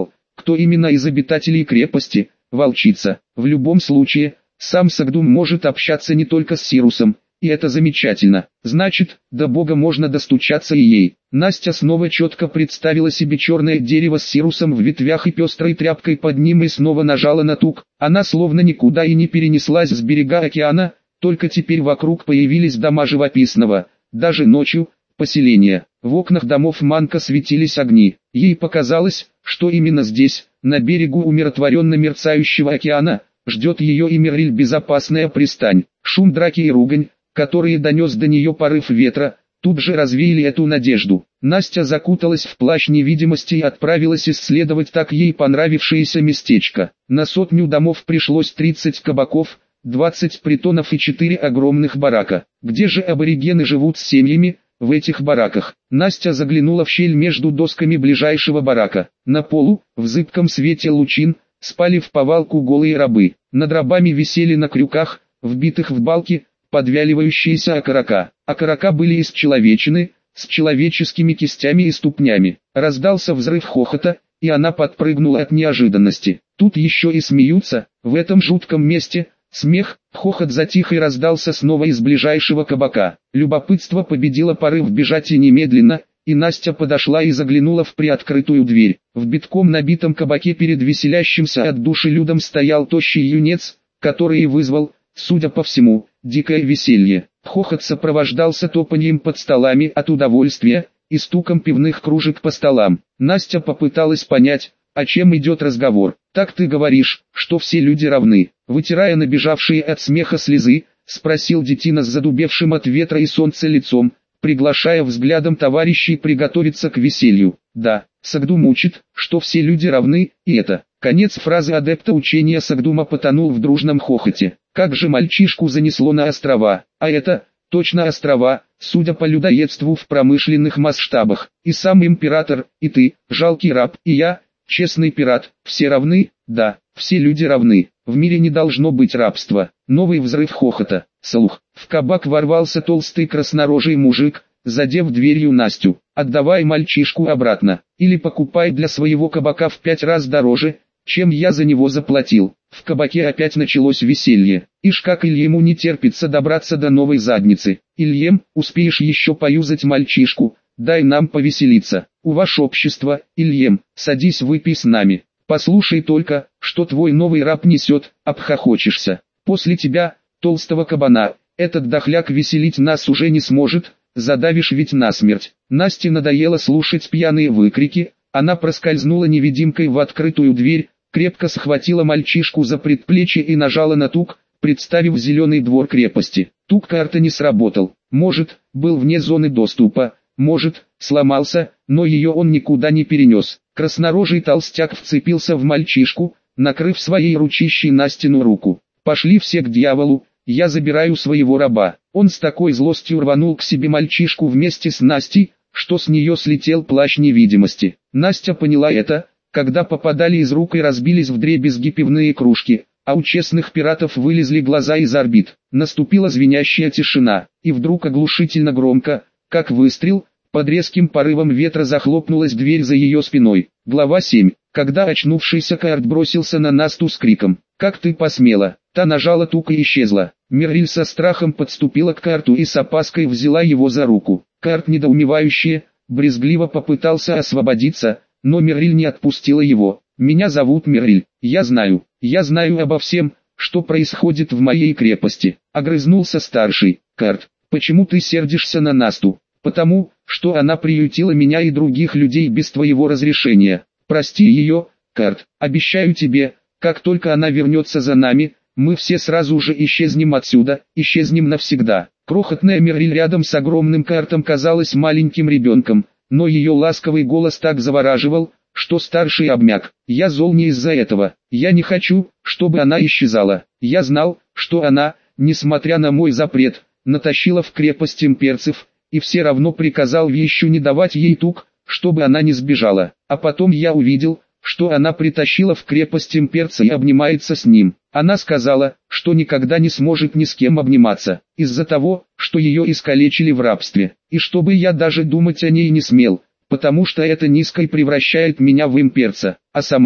кто именно из обитателей крепости, волчица. В любом случае, сам Сагдум может общаться не только с Сирусом, и это замечательно. Значит, до Бога можно достучаться и ей. Настя снова четко представила себе черное дерево с Сирусом в ветвях и пестрой тряпкой под ним и снова нажала на тук. Она словно никуда и не перенеслась с берега океана, только теперь вокруг появились дома живописного, даже ночью, поселения. В окнах домов Манка светились огни. Ей показалось, что именно здесь, на берегу умиротворенно мерцающего океана, ждет ее и Мерриль безопасная пристань. Шум драки и ругань, которые донес до нее порыв ветра, тут же развеяли эту надежду. Настя закуталась в плащ невидимости и отправилась исследовать так ей понравившееся местечко. На 100 домов пришлось 30 кабаков, 20 притонов и 4 огромных барака. Где же аборигены живут с семьями, в этих бараках? Настя заглянула в щель между досками ближайшего барака. На полу, в зыбком свете лучин, спали вповалку голые рабы. Над рабами висели на крюках, вбитых в балки, подвяливающиеся окорока. Окорока были из человечины, с человеческими кистями и ступнями. Раздался взрыв хохота, и она подпрыгнула от неожиданности. Тут еще и смеются, в этом жутком месте. Смех, хохот затих и раздался снова из ближайшего кабака. Любопытство победило порыв бежать и немедленно, и Настя подошла и заглянула в приоткрытую дверь. В битком набитом кабаке перед веселящимся от души людом стоял тощий юнец, который и вызвал, судя по всему, дикое веселье. Хохот сопровождался топаньем под столами от удовольствия и стуком пивных кружек по столам. Настя попыталась понять, о чем идет разговор. «Так ты говоришь, что все люди равны?» Вытирая набежавшие от смеха слезы, спросил детина с задубевшим от ветра и солнца лицом, приглашая взглядом товарищей приготовиться к веселью. «Да, Сагдум учит, что все люди равны, и это». Конец фразы адепта учения Сагдума потонул в дружном хохоте. Как же мальчишку занесло на острова, а это, точно острова, судя по людоедству в промышленных масштабах. И сам император, и ты, жалкий раб, и я, честный пират, все равны, да, все люди равны. В мире не должно быть рабства. Новый взрыв хохота. Слух. В кабак ворвался толстый краснорожий мужик, задев дверью Настю. «Отдавай мальчишку обратно, или покупай для своего кабака в 5 раз дороже, чем я за него заплатил». В кабаке опять началось веселье. Ишь как Ильему не терпится добраться до новой задницы. «Ильем, успеешь еще поюзать мальчишку, дай нам повеселиться. У ваше общество, Ильем, садись выпей с нами. Послушай только, что твой новый раб несет, обхохочешься. После тебя, толстого кабана, этот дохляк веселить нас уже не сможет, задавишь ведь насмерть». Насте надоело слушать пьяные выкрики, она проскользнула невидимкой в открытую дверь, крепко схватила мальчишку за предплечье и нажала на тук, представив зеленый двор крепости. Тук карта не сработал, может, был вне зоны доступа, может, сломался, но ее он никуда не перенес. Краснорожий толстяк вцепился в мальчишку, накрыв своей ручищей Настину руку. «Пошли все к дьяволу, я забираю своего раба». Он с такой злостью рванул к себе мальчишку вместе с Настей, что с нее слетел плащ невидимости. Настя поняла это, когда попадали из рук и разбились вдребезги пивные кружки, а у честных пиратов вылезли глаза из орбит. Наступила звенящая тишина, и вдруг оглушительно громко, как выстрел, под резким порывом ветра захлопнулась дверь за ее спиной. Глава 7. Когда очнувшийся Каэрт бросился на Насту с криком: «Как ты посмела!» Та нажала тук и исчезла. Мерриль со страхом подступила к Каэрту и с опаской взяла его за руку. Каэрт недоумевающе, брезгливо попытался освободиться, но Мерриль не отпустила его. «Меня зовут Мерриль, я знаю обо всем, что происходит в моей крепости», — огрызнулся старший. «Каэрт, почему ты сердишься на Насту?» «Потому, что она приютила меня и других людей без твоего разрешения. Прости ее, Каэрт, обещаю тебе, как только она вернется за нами, мы все сразу же исчезнем отсюда, исчезнем навсегда». Крохотная Мерриль рядом с огромным Каэртом казалась маленьким ребенком, но ее ласковый голос так завораживал, что старший обмяк. «Я зол не из-за этого, я не хочу, чтобы она исчезала. Я знал, что она, несмотря на мой запрет, натащила в крепость имперцев, и все равно приказал Вещу не давать ей тук, чтобы она не сбежала. А потом я увидел, что она притащила в крепость имперца и обнимается с ним. Она сказала, что никогда не сможет ни с кем обниматься, из-за того, что ее искалечили в рабстве, и чтобы я даже думать о ней не смел, потому что это низко и превращает меня в имперца. А сама,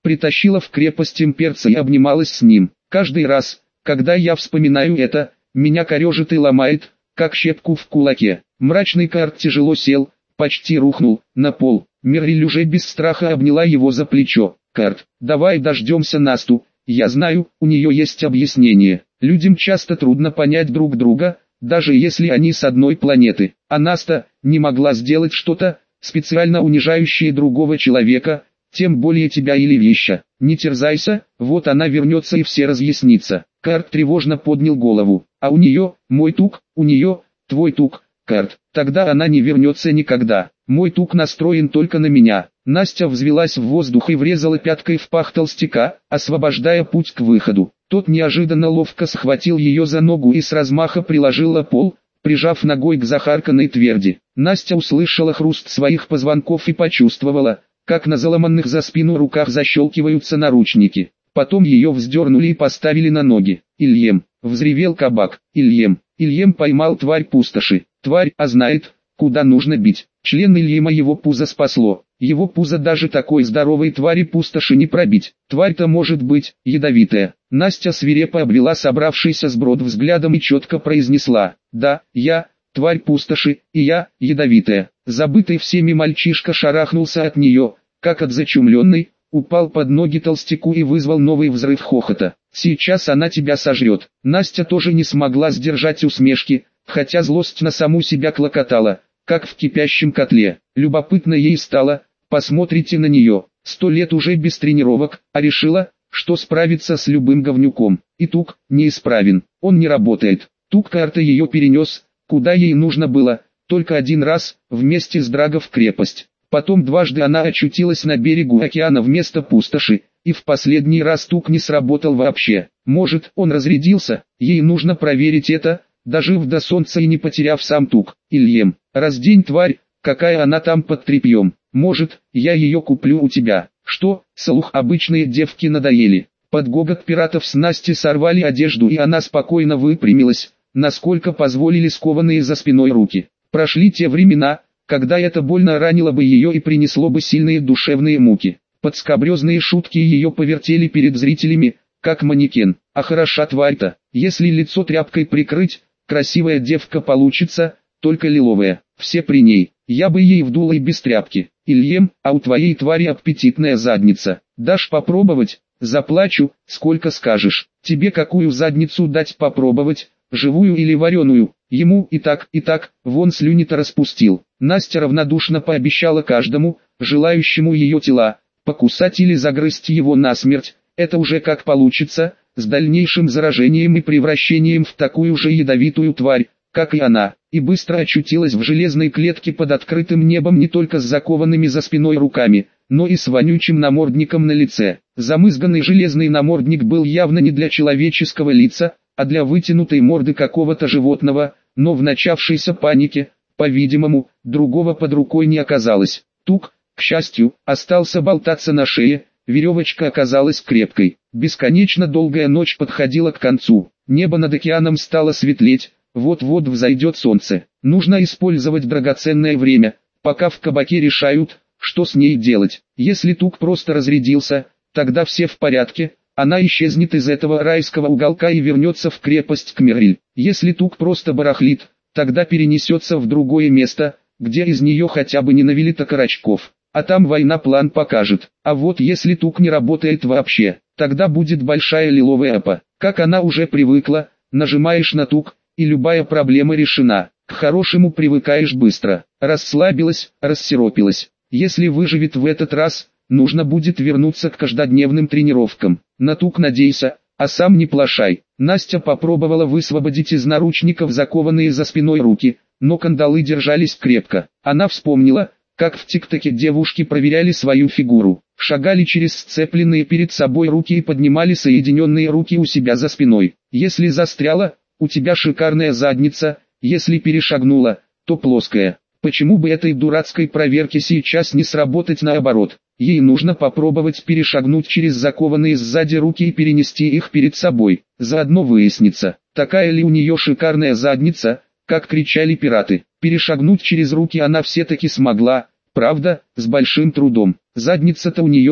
притащила в крепость имперца и обнималась с ним. Каждый раз, когда я вспоминаю это, меня корежит и ломает, как щепку в кулаке. Мрачный Карт тяжело сел, почти рухнул на пол. Мерлиль уже без страха обняла его за плечо. «Карт, давай дождемся Насту. Я знаю, у нее есть объяснение. Людям часто трудно понять друг друга, даже если они с одной планеты. А Наста не могла сделать что-то, специально унижающее другого человека, тем более тебя или веща. Не терзайся, вот она вернется и все разъяснится». Карт тревожно поднял голову. «А у нее, мой тук, у нее, твой тук, Карт. Тогда она не вернется никогда. Мой тук настроен только на меня». Настя взвелась в воздух и врезала пяткой в пах толстяка, освобождая путь к выходу. Тот неожиданно ловко схватил ее за ногу и с размаха приложил о пол, прижав ногой к захарканной тверди. Настя услышала хруст своих позвонков и почувствовала, как на заломанных за спину руках защелкиваются наручники. Потом ее вздернули и поставили на ноги. «Ильем!» — взревел кабак. «Ильем!» Ильем поймал тварь пустоши. Тварь, а знает, куда нужно бить. Член Ильема его пузо спасло. Его пузо даже такой здоровой твари пустоши не пробить. Тварь-то может быть ядовитая. Настя свирепо обвела собравшийся сброд взглядом и четко произнесла: «Да, я, тварь пустоши, и я, ядовитая». Забытый всеми мальчишка шарахнулся от нее, как от зачумленной, упал под ноги толстяку и вызвал новый взрыв хохота. «Сейчас она тебя сожрет». Настя тоже не смогла сдержать усмешки, хотя злость на саму себя клокотала, как в кипящем котле. Любопытно ей стало, посмотрите на нее, 100 лет уже без тренировок, а решила, что справится с любым говнюком. И тук неисправен, он не работает. Тук карта ее перенес, куда ей нужно было, только один раз, вместе с Драго в крепость. Потом дважды она очутилась на берегу океана вместо пустоши, и в последний раз тук не сработал вообще. Может, он разрядился, ей нужно проверить это, дожив до солнца и не потеряв сам тук. «Ильем, раздень тварь, какая она там под тряпьем. Может, я ее куплю у тебя». «Что?» — слух, обычные девки надоели. Под гогот пиратов с Насти сорвали одежду, и она спокойно выпрямилась, насколько позволили скованные за спиной руки. Прошли те времена, когда это больно ранило бы ее и принесло бы сильные душевные муки. Подскабрезные шутки ее повертели перед зрителями, как манекен. А хороша тварь-то, если лицо тряпкой прикрыть, красивая девка получится, только лиловая. Все при ней, я бы ей вдула и без тряпки. «Ильем, а у твоей твари аппетитная задница. Дашь попробовать?» «Заплачу, сколько скажешь. Тебе какую задницу дать попробовать, живую или вареную?» Ему и так, вон слюни-то распустил. Настя равнодушно пообещала каждому, желающему ее тела, покусать или загрызть его насмерть. Это уже как получится, с дальнейшим заражением и превращением в такую же ядовитую тварь, как и она, и быстро очутилась в железной клетке под открытым небом не только с закованными за спиной руками, но и с вонючим намордником на лице. Замызганный железный намордник был явно не для человеческого лица, а для вытянутой морды какого-то животного, но в начавшейся панике, по-видимому, другого под рукой не оказалось. Тук, к счастью, остался болтаться на шее, веревочка оказалась крепкой. Бесконечно долгая ночь подходила к концу, небо над океаном стало светлеть, вот-вот взойдет солнце. Нужно использовать драгоценное время, пока в кабаке решают, что с ней делать. Если тук просто разрядился, тогда все в порядке. Она исчезнет из этого райского уголка и вернется в крепость к Мерлиль. Если тук просто барахлит, тогда перенесется в другое место, где из нее хотя бы не навели токарачков. А там война план покажет. А вот если тук не работает вообще, тогда будет большая лиловая апа. Как она уже привыкла, нажимаешь на тук, и любая проблема решена. К хорошему привыкаешь быстро. Расслабилась, рассиропилась. Если выживет в этот раз, нужно будет вернуться к каждодневным тренировкам. На тук надейся, а сам не плашай. Настя попробовала высвободить из наручников закованные за спиной руки, но кандалы держались крепко. Она вспомнила, как в ТикТоке девушки проверяли свою фигуру. Шагали через сцепленные перед собой руки и поднимали соединенные руки у себя за спиной. Если застряла, у тебя шикарная задница, если перешагнула, то плоская. Почему бы этой дурацкой проверке сейчас не сработать наоборот? Ей нужно попробовать перешагнуть через закованные сзади руки и перенести их перед собой. Заодно выяснится, такая ли у нее шикарная задница, как кричали пираты. Перешагнуть через руки она все-таки смогла, правда, с большим трудом. Задница-то у нее,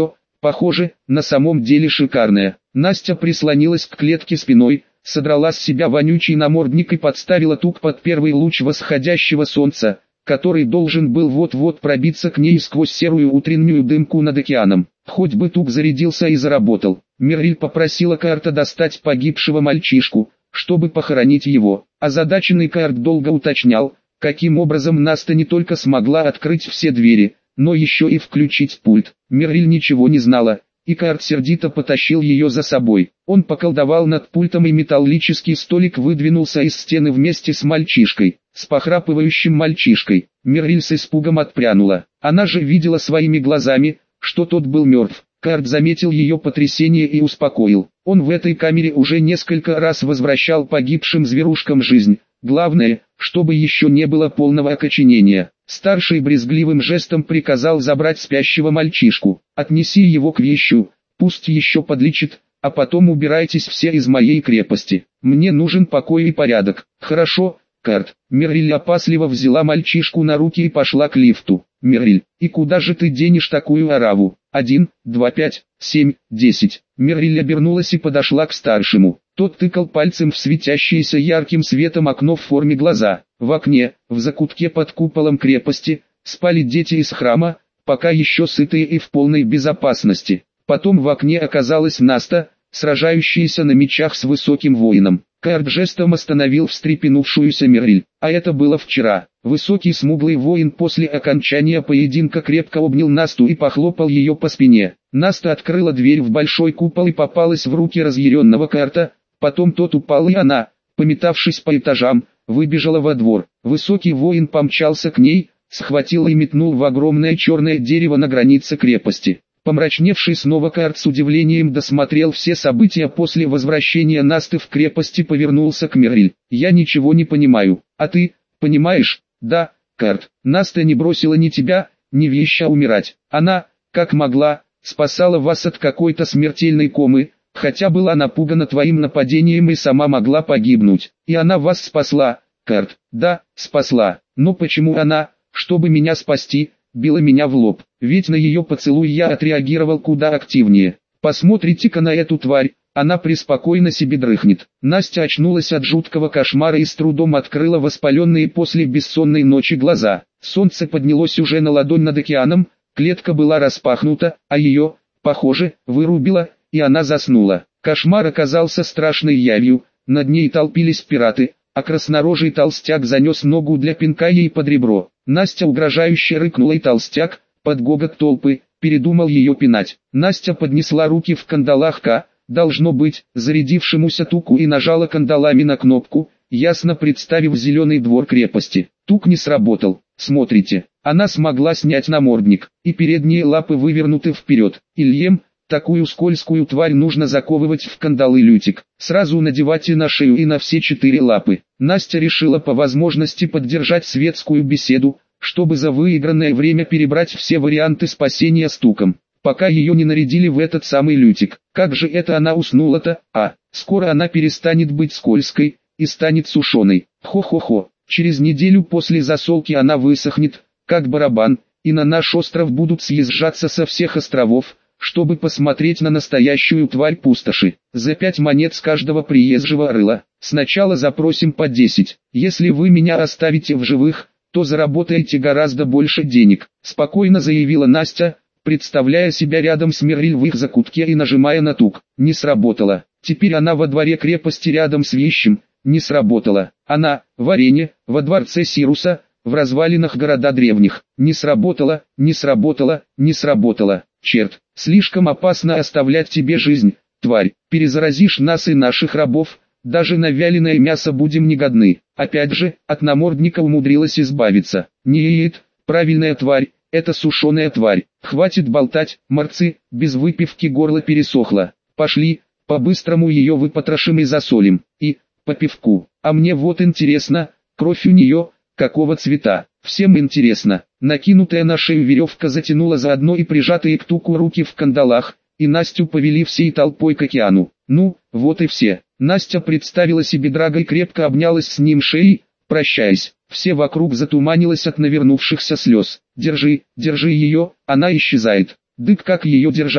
Похоже, на самом деле шикарная. Настя прислонилась к клетке спиной, содрала с себя вонючий намордник и подставила тук под первый луч восходящего солнца, который должен был вот-вот пробиться к ней сквозь серую утреннюю дымку над океаном. Хоть бы тук зарядился и заработал. Мерлиль попросила Каэрта достать погибшего мальчишку, чтобы похоронить его. Озадаченный Каэрт долго уточнял, каким образом Настя не только смогла открыть все двери, но еще и включить пульт. Мерлиль ничего не знала, и Каэрт сердито потащил ее за собой. Он поколдовал над пультом, и металлический столик выдвинулся из стены вместе с мальчишкой, с похрапывающим мальчишкой. Мерлиль с испугом отпрянула. Она же видела своими глазами, что тот был мертв. Каэрт заметил ее потрясение и успокоил. Он в этой камере уже несколько раз возвращал погибшим зверушкам жизнь. Главное, чтобы еще не было полного окоченения. Старший брезгливым жестом приказал забрать спящего мальчишку. «Отнеси его к вещу, пусть еще подлечит, а потом убирайтесь все из моей крепости. Мне нужен покой и порядок». «Хорошо, Каэрт». Мерлиль опасливо взяла мальчишку на руки и пошла к лифту. «Мерлиль, и куда же ты денешь такую ораву? 1, 2, 5, 7, 10. Мерлиль обернулась и подошла к старшему. Тот тыкал пальцем в светящееся ярким светом окно в форме глаза. В окне, в закутке под куполом крепости, спали дети из храма, пока еще сытые и в полной безопасности. Потом в окне оказалась Настя, сражающаяся на мечах с высоким воином. Каэрт жестом остановил встрепенувшуюся Мерлиль. А это было вчера. Высокий смуглый воин после окончания поединка крепко обнял Настю и похлопал ее по спине. Настя открыла дверь в большой купол и попалась в руки разъяренного Каэрта. Потом тот упал, и она, пометавшись по этажам, выбежала во двор. Высокий воин помчался к ней, схватил и метнул в огромное черное дерево на границе крепости. Помрачневший снова Каэрт с удивлением досмотрел все события после возвращения Насты в крепость и повернулся к Мерлиль. «Я ничего не понимаю. А ты, понимаешь?» «Да, Каэрт. Настя не бросила ни тебя, ни веща умирать. Она, как могла, спасала вас от какой-то смертельной комы, хотя была напугана твоим нападением и сама могла погибнуть. И она вас спасла, Каэрт». «Да, спасла. Но почему она, чтобы меня спасти, била меня в лоб? Ведь на ее поцелуй я отреагировал куда активнее. Посмотрите-ка на эту тварь, она преспокойно себе дрыхнет». Настя очнулась от жуткого кошмара и с трудом открыла воспаленные после бессонной ночи глаза. Солнце поднялось уже на ладонь над океаном, клетка была распахнута, а ее, похоже, вырубило, и она заснула. Кошмар оказался страшной явью, над ней толпились пираты, а краснорожий толстяк занес ногу для пинка ей под ребро. Настя угрожающе рыкнула, и толстяк, под гогот толпы, передумал ее пинать. Настя поднесла руки в кандалах к, должно быть, зарядившемуся туку и нажала кандалами на кнопку, ясно представив зеленый двор крепости. Тук не сработал. Смотрите, она смогла снять намордник, и передние лапы вывернуты вперед. Ильем, такую скользкую тварь нужно заковывать в кандалы, Лютик. Сразу надевайте на шею и на все 4 лапы. Настя решила по возможности поддержать светскую беседу, чтобы за выигранное время перебрать все варианты спасения стуком, пока ее не нарядили в этот самый Лютик. Как же это она уснула-то? Скоро она перестанет быть скользкой и станет сушеной. Хо-хо-хо, через неделю после засолки она высохнет, как барабан, и на наш остров будут съезжаться со всех островов, чтобы посмотреть на настоящую тварь пустоши. За 5 монет с каждого приезжего рыла. Сначала запросим по 10. Если вы меня оставите в живых, то заработаете гораздо больше денег», — спокойно заявила Настя, представляя себя рядом с Мерлиль в их закутке и нажимая на тук. Не сработало. Теперь она во дворе крепости рядом с вещем. Не сработало. Она, в арене, во дворце Сируса, в развалинах города древних. Не сработало, не сработало, не сработало. Черт, слишком опасно оставлять тебе жизнь, тварь. Перезаразишь нас и наших рабов, даже на вяленое мясо будем негодны. Опять же, от намордника умудрилась избавиться. Не яет, правильная тварь, это сушеная тварь. Хватит болтать, морцы, без выпивки горло пересохло. Пошли, по-быстрому ее выпотрошим и засолим. И, по пивку. А мне вот интересно, кровь у нее, какого цвета? Всем интересно. Накинутая на шею веревка затянула заодно и прижатые к туку руки в кандалах, и Настю повели всей толпой к океану. Ну, вот и все. Настя представила себе Драга и крепко обнялась с ним шеей, прощаясь. Все вокруг затуманилось от навернувшихся слез. «Держи, держи ее, она исчезает». «Дык, как ее держать?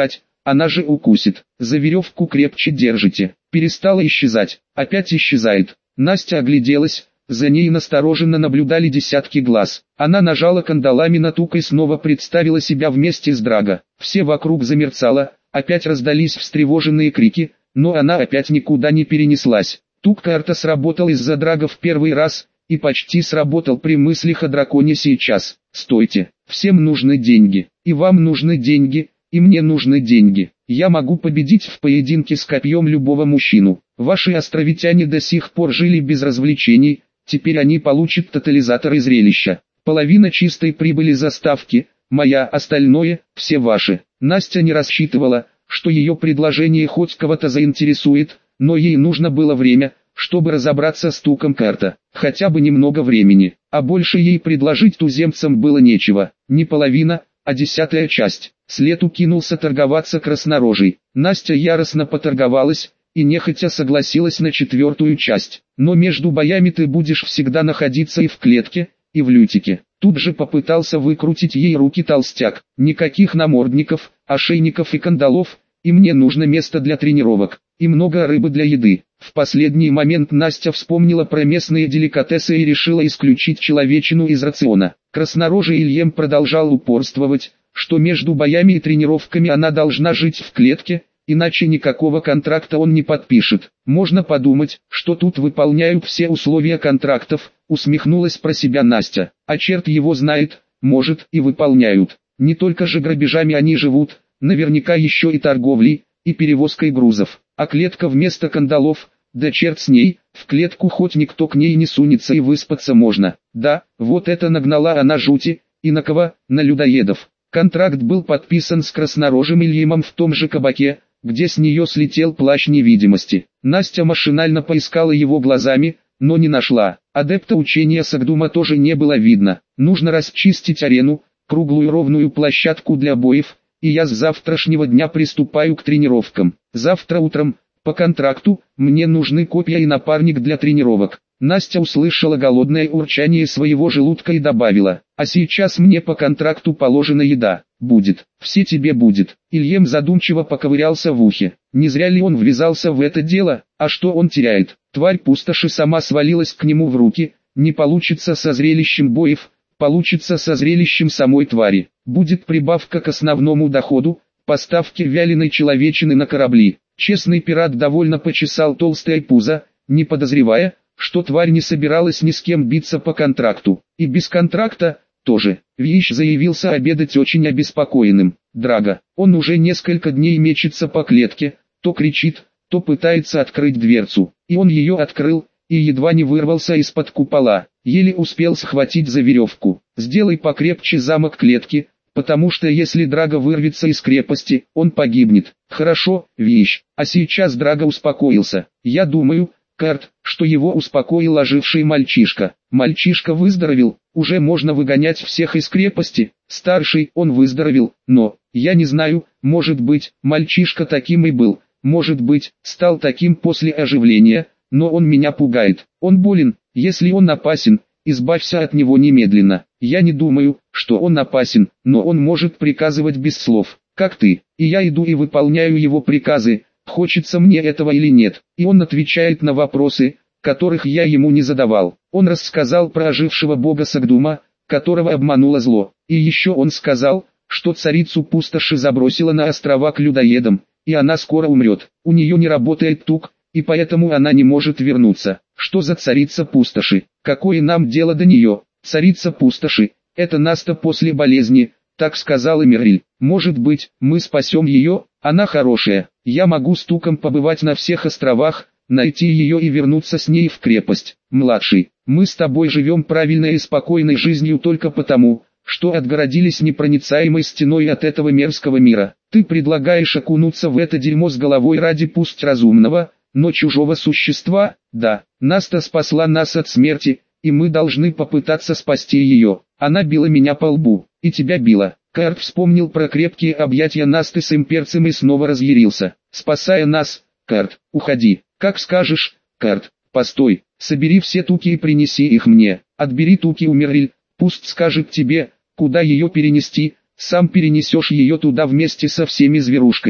она же укусит. За веревку крепче держите. Перестала исчезать, опять исчезает. Настя огляделась, за ней настороженно наблюдали десятки глаз. Она нажала кандалами на тук и снова представила себя вместе с Драго. Все вокруг замерцало, опять раздались встревоженные крики, но она опять никуда не перенеслась. Тук-карта сработал из-за Драго в первый раз, и почти сработал при мыслях о драконе сейчас. Стойте, всем нужны деньги, и вам нужны деньги, и мне нужны деньги. Я могу победить в поединке с копьем любого мужчину. Ваши островитяне до сих пор жили без развлечений, теперь они получат тотализатор и зрелища. Половина чистой прибыли заставки, моя, остальное, все ваши. Настя не рассчитывала, что ее предложение хоть кого-то заинтересует, но ей нужно было время, чтобы разобраться с туком карта. Хотя бы немного времени, а больше ей предложить туземцам было нечего. Не половина, а 10-я часть. След кинулся торговаться краснорожий. Настя яростно поторговалась, и нехотя согласилась на 4-ю часть. Но между боями ты будешь всегда находиться и в клетке, и в лютике. Тут же попытался выкрутить ей руки толстяк. Никаких намордников, ошейников и кандалов, и мне нужно место для тренировок, и много рыбы для еды. В последний момент Настя вспомнила про местные деликатесы и решила исключить человечину из рациона. Краснорожий Ильем продолжал упорствовать, что между боями и тренировками она должна жить в клетке, иначе никакого контракта он не подпишет. Можно подумать, что тут выполняют все условия контрактов, усмехнулась про себя Настя. А черт его знает, может и выполняют. Не только же грабежами они живут, наверняка еще и торговлей, и перевозкой грузов. А клетка вместо кандалов, да черт с ней, в клетку хоть никто к ней не сунется и выспаться можно. Да, вот это нагнала она жути, и на кого? На людоедов. Контракт был подписан с краснорожим Ильемом в том же кабаке, где с нее слетел плащ невидимости. Настя машинально поискала его глазами, но не нашла. Адепта учения Сагдума тоже не было видно. Нужно расчистить арену, круглую ровную площадку для боев, и я с завтрашнего дня приступаю к тренировкам. Завтра утром, по контракту, мне нужны копья и напарник для тренировок. Настя услышала голодное урчание своего желудка и добавила: а сейчас мне по контракту положена еда. Будет, все тебе будет. Ильем задумчиво поковырялся в ухе. Не зря ли он ввязался в это дело, а что он теряет? Тварь пустоши сама свалилась к нему в руки, не получится со зрелищем боев, получится со зрелищем самой твари. Будет прибавка к основному доходу, поставки вяленой человечины на корабли. Честный пират довольно почесал толстое пузо, не подозревая, что тварь не собиралась ни с кем биться по контракту. И без контракта тоже. Вещь заявился обедать очень обеспокоенным. Драго, он уже несколько дней мечется по клетке, то кричит, то пытается открыть дверцу. И он ее открыл, и едва не вырвался из-под купола. Еле успел схватить за веревку. Сделай покрепче замок клетки, потому что если Драго вырвется из крепости, он погибнет. Хорошо, вещь. А сейчас Драго успокоился. Я думаю, Карт, что его успокоил оживший мальчишка. Мальчишка выздоровел, уже можно выгонять всех из крепости. Старший, он выздоровел, но, я не знаю, может быть, мальчишка таким и был, может быть, стал таким после оживления, но он меня пугает. Он болен, если он опасен, избавься от него немедленно. Я не думаю, что он опасен, но он может приказывать без слов, как ты. И я иду и выполняю его приказы, хочется мне этого или нет. И он отвечает на вопросы, которых я ему не задавал. Он рассказал про ожившего бога Сагдума, которого обмануло зло. И еще он сказал, что царицу пустоши забросила на острова к людоедам, и она скоро умрет. У нее не работает тук, и поэтому она не может вернуться. Что за царица пустоши? Какое нам дело до нее? Царица пустоши, это Наста после болезни, так сказал Эмириль. Может быть, мы спасем ее, она хорошая. Я могу с туком побывать на всех островах, найти ее и вернуться с ней в крепость. Младший, мы с тобой живем правильной и спокойной жизнью только потому, что отгородились непроницаемой стеной от этого мерзкого мира. Ты предлагаешь окунуться в это дерьмо с головой ради пусть разумного, но чужого существа? Да, Наста спасла нас от смерти, и мы должны попытаться спасти ее. Она била меня по лбу, и тебя била. Карт вспомнил про крепкие объятия Насты с имперцем и снова разъярился. Спасая нас, Карт, уходи. Как скажешь, Карт. Постой, собери все туки и принеси их мне. Отбери туки у Мерлиль, пусть скажет тебе, куда ее перенести, сам перенесешь ее туда вместе со всеми зверушками.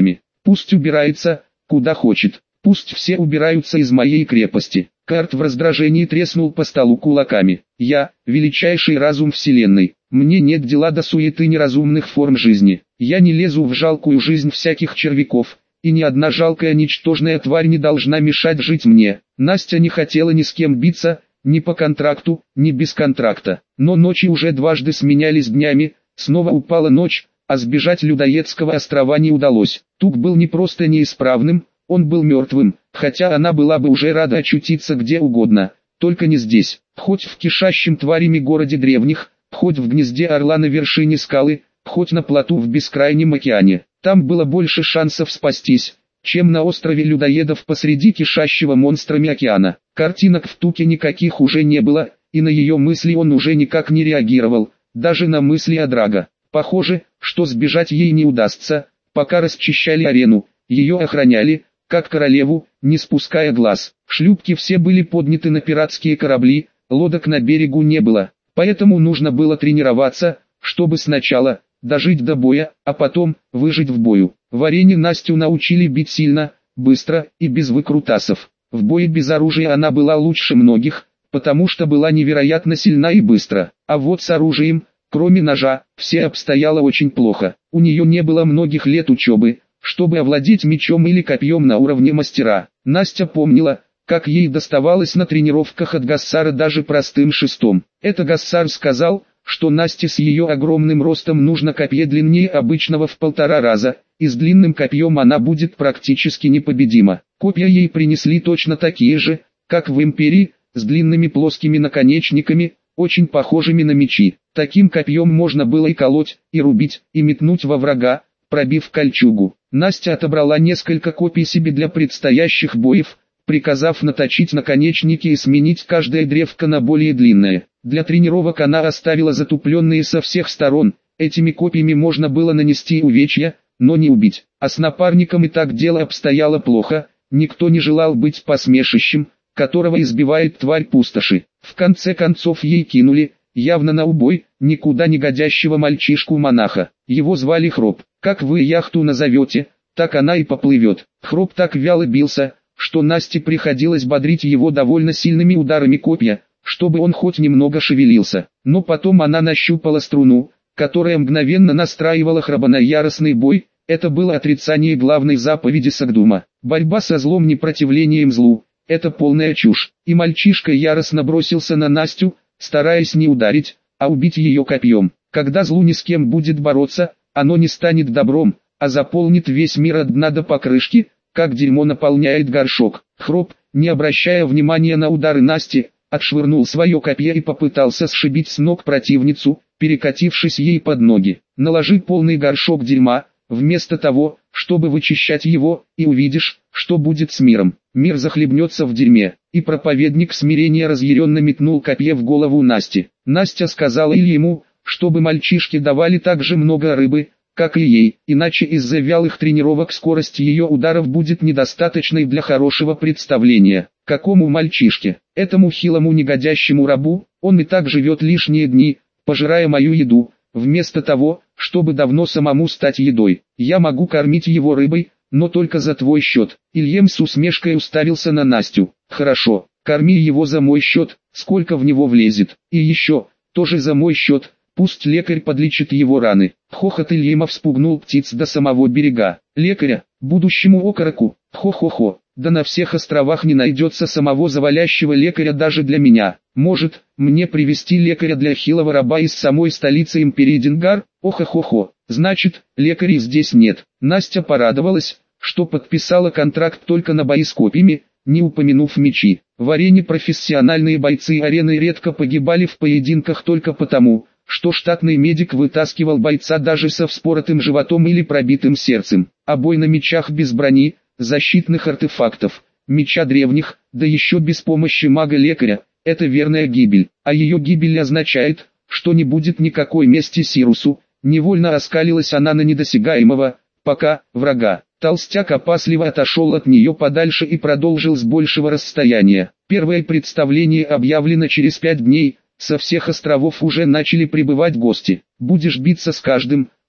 Пусть убирается, куда хочет. Пусть все убираются из моей крепости. Карт в раздражении треснул по столу кулаками. Я, величайший разум вселенной. Мне нет дела до суеты неразумных форм жизни. Я не лезу в жалкую жизнь всяких червяков, и ни одна жалкая ничтожная тварь не должна мешать жить мне. Настя не хотела ни с кем биться, ни по контракту, ни без контракта. Но ночи уже дважды сменялись днями, снова упала ночь, а сбежать Людоедского острова не удалось. Тук был не просто неисправным, он был мертвым, хотя она была бы уже рада очутиться где угодно, только не здесь. Хоть в кишащем тварями городе древних, хоть в гнезде орла на вершине скалы, хоть на плоту в бескрайнем океане. Там было больше шансов спастись, чем на острове людоедов посреди кишащего монстрами океана. Картинок в Туке никаких уже не было, и на ее мысли он уже никак не реагировал, даже на мысли о Драго. Похоже, что сбежать ей не удастся. Пока расчищали арену, ее охраняли, как королеву, не спуская глаз. Шлюпки все были подняты на пиратские корабли, лодок на берегу не было. Поэтому нужно было тренироваться, чтобы сначала дожить до боя, а потом выжить в бою. В арене Настю научили бить сильно, быстро и без выкрутасов. В бою без оружия она была лучше многих, потому что была невероятно сильна и быстра. А вот с оружием, кроме ножа, все обстояло очень плохо. У нее не было многих лет учебы, чтобы овладеть мечом или копьем на уровне мастера. Настя помнила, как ей доставалось на тренировках от Гассара даже простым шестом. Это Гассар сказал, что Насте с ее огромным ростом нужно копье длиннее обычного в 1,5 раза, и с длинным копьем она будет практически непобедима. Копья ей принесли точно такие же, как в Империи, с длинными плоскими наконечниками, очень похожими на мечи. Таким копьем можно было и колоть, и рубить, и метнуть во врага, пробив кольчугу. Настя отобрала несколько копий себе для предстоящих боев, приказав наточить наконечники и сменить каждое древко на более длинное. Для тренировок она оставила затупленные со всех сторон, этими копьями можно было нанести увечья, но не убить. А с напарником и так дело обстояло плохо, никто не желал быть посмешищем, которого избивает тварь пустоши. В конце концов ей кинули, явно на убой, никуда не годящего мальчишку-монаха. Его звали Хроп. Как вы яхту назовете, так она и поплывет. Хроп так вяло бился, что Насте приходилось бодрить его довольно сильными ударами копья, чтобы он хоть немного шевелился. Но потом она нащупала струну, которая мгновенно настраивала Хроба на яростный бой. Это было отрицание главной заповеди Сагдума. Борьба со злом, непротивлением злу. Это полная чушь. И мальчишка яростно бросился на Настю, стараясь не ударить, а убить ее копьем. Когда злу ни с кем будет бороться, оно не станет добром, а заполнит весь мир от дна до покрышки, как дерьмо наполняет горшок. Хроп, не обращая внимания на удары Насти, отшвырнул свое копье и попытался сшибить с ног противницу, перекатившись ей под ноги. Наложи полный горшок дерьма, вместо того, чтобы вычищать его, и увидишь, что будет с миром. Мир захлебнется в дерьме. И проповедник смирения разъяренно метнул копье в голову Насти. Настя сказала ему, чтобы мальчишки давали так же много рыбы, как и ей, иначе из-за вялых тренировок скорость ее ударов будет недостаточной для хорошего представления. Какому мальчишке? Этому хилому негодящему рабу? Он и так живет лишние дни, пожирая мою еду, вместо того, чтобы давно самому стать едой. Я могу кормить его рыбой, но только за твой счет. Ильем с усмешкой уставился на Настю. Хорошо, корми его за мой счет, сколько в него влезет. И еще, тоже за мой счет. Пусть лекарь подлечит его раны. Хохот Ильема вспугнул птиц до самого берега. Лекаря, будущему окороку, хо-хо-хо. Да на всех островах не найдется самого завалящего лекаря даже для меня. Может, мне привести лекаря для хилого раба из самой столицы империи Дингар? О-хо-хо-хо. Значит, лекарей здесь нет. Настя порадовалась, что подписала контракт только на бои с копьями, не упомянув мечи. В арене профессиональные бойцы арены редко погибали в поединках только потому, что штатный медик вытаскивал бойца даже со вспоротым животом или пробитым сердцем. А бой на мечах без брони, защитных артефактов, меча древних, да еще без помощи мага-лекаря, это верная гибель. А ее гибель означает, что не будет никакой мести Сирусу. Невольно оскалилась она на недосягаемого, пока, врага. Толстяк опасливо отошел от нее подальше и продолжил с большего расстояния. Первое представление объявлено через 5 дней. Со всех островов уже начали прибывать гости. Будешь биться с каждым,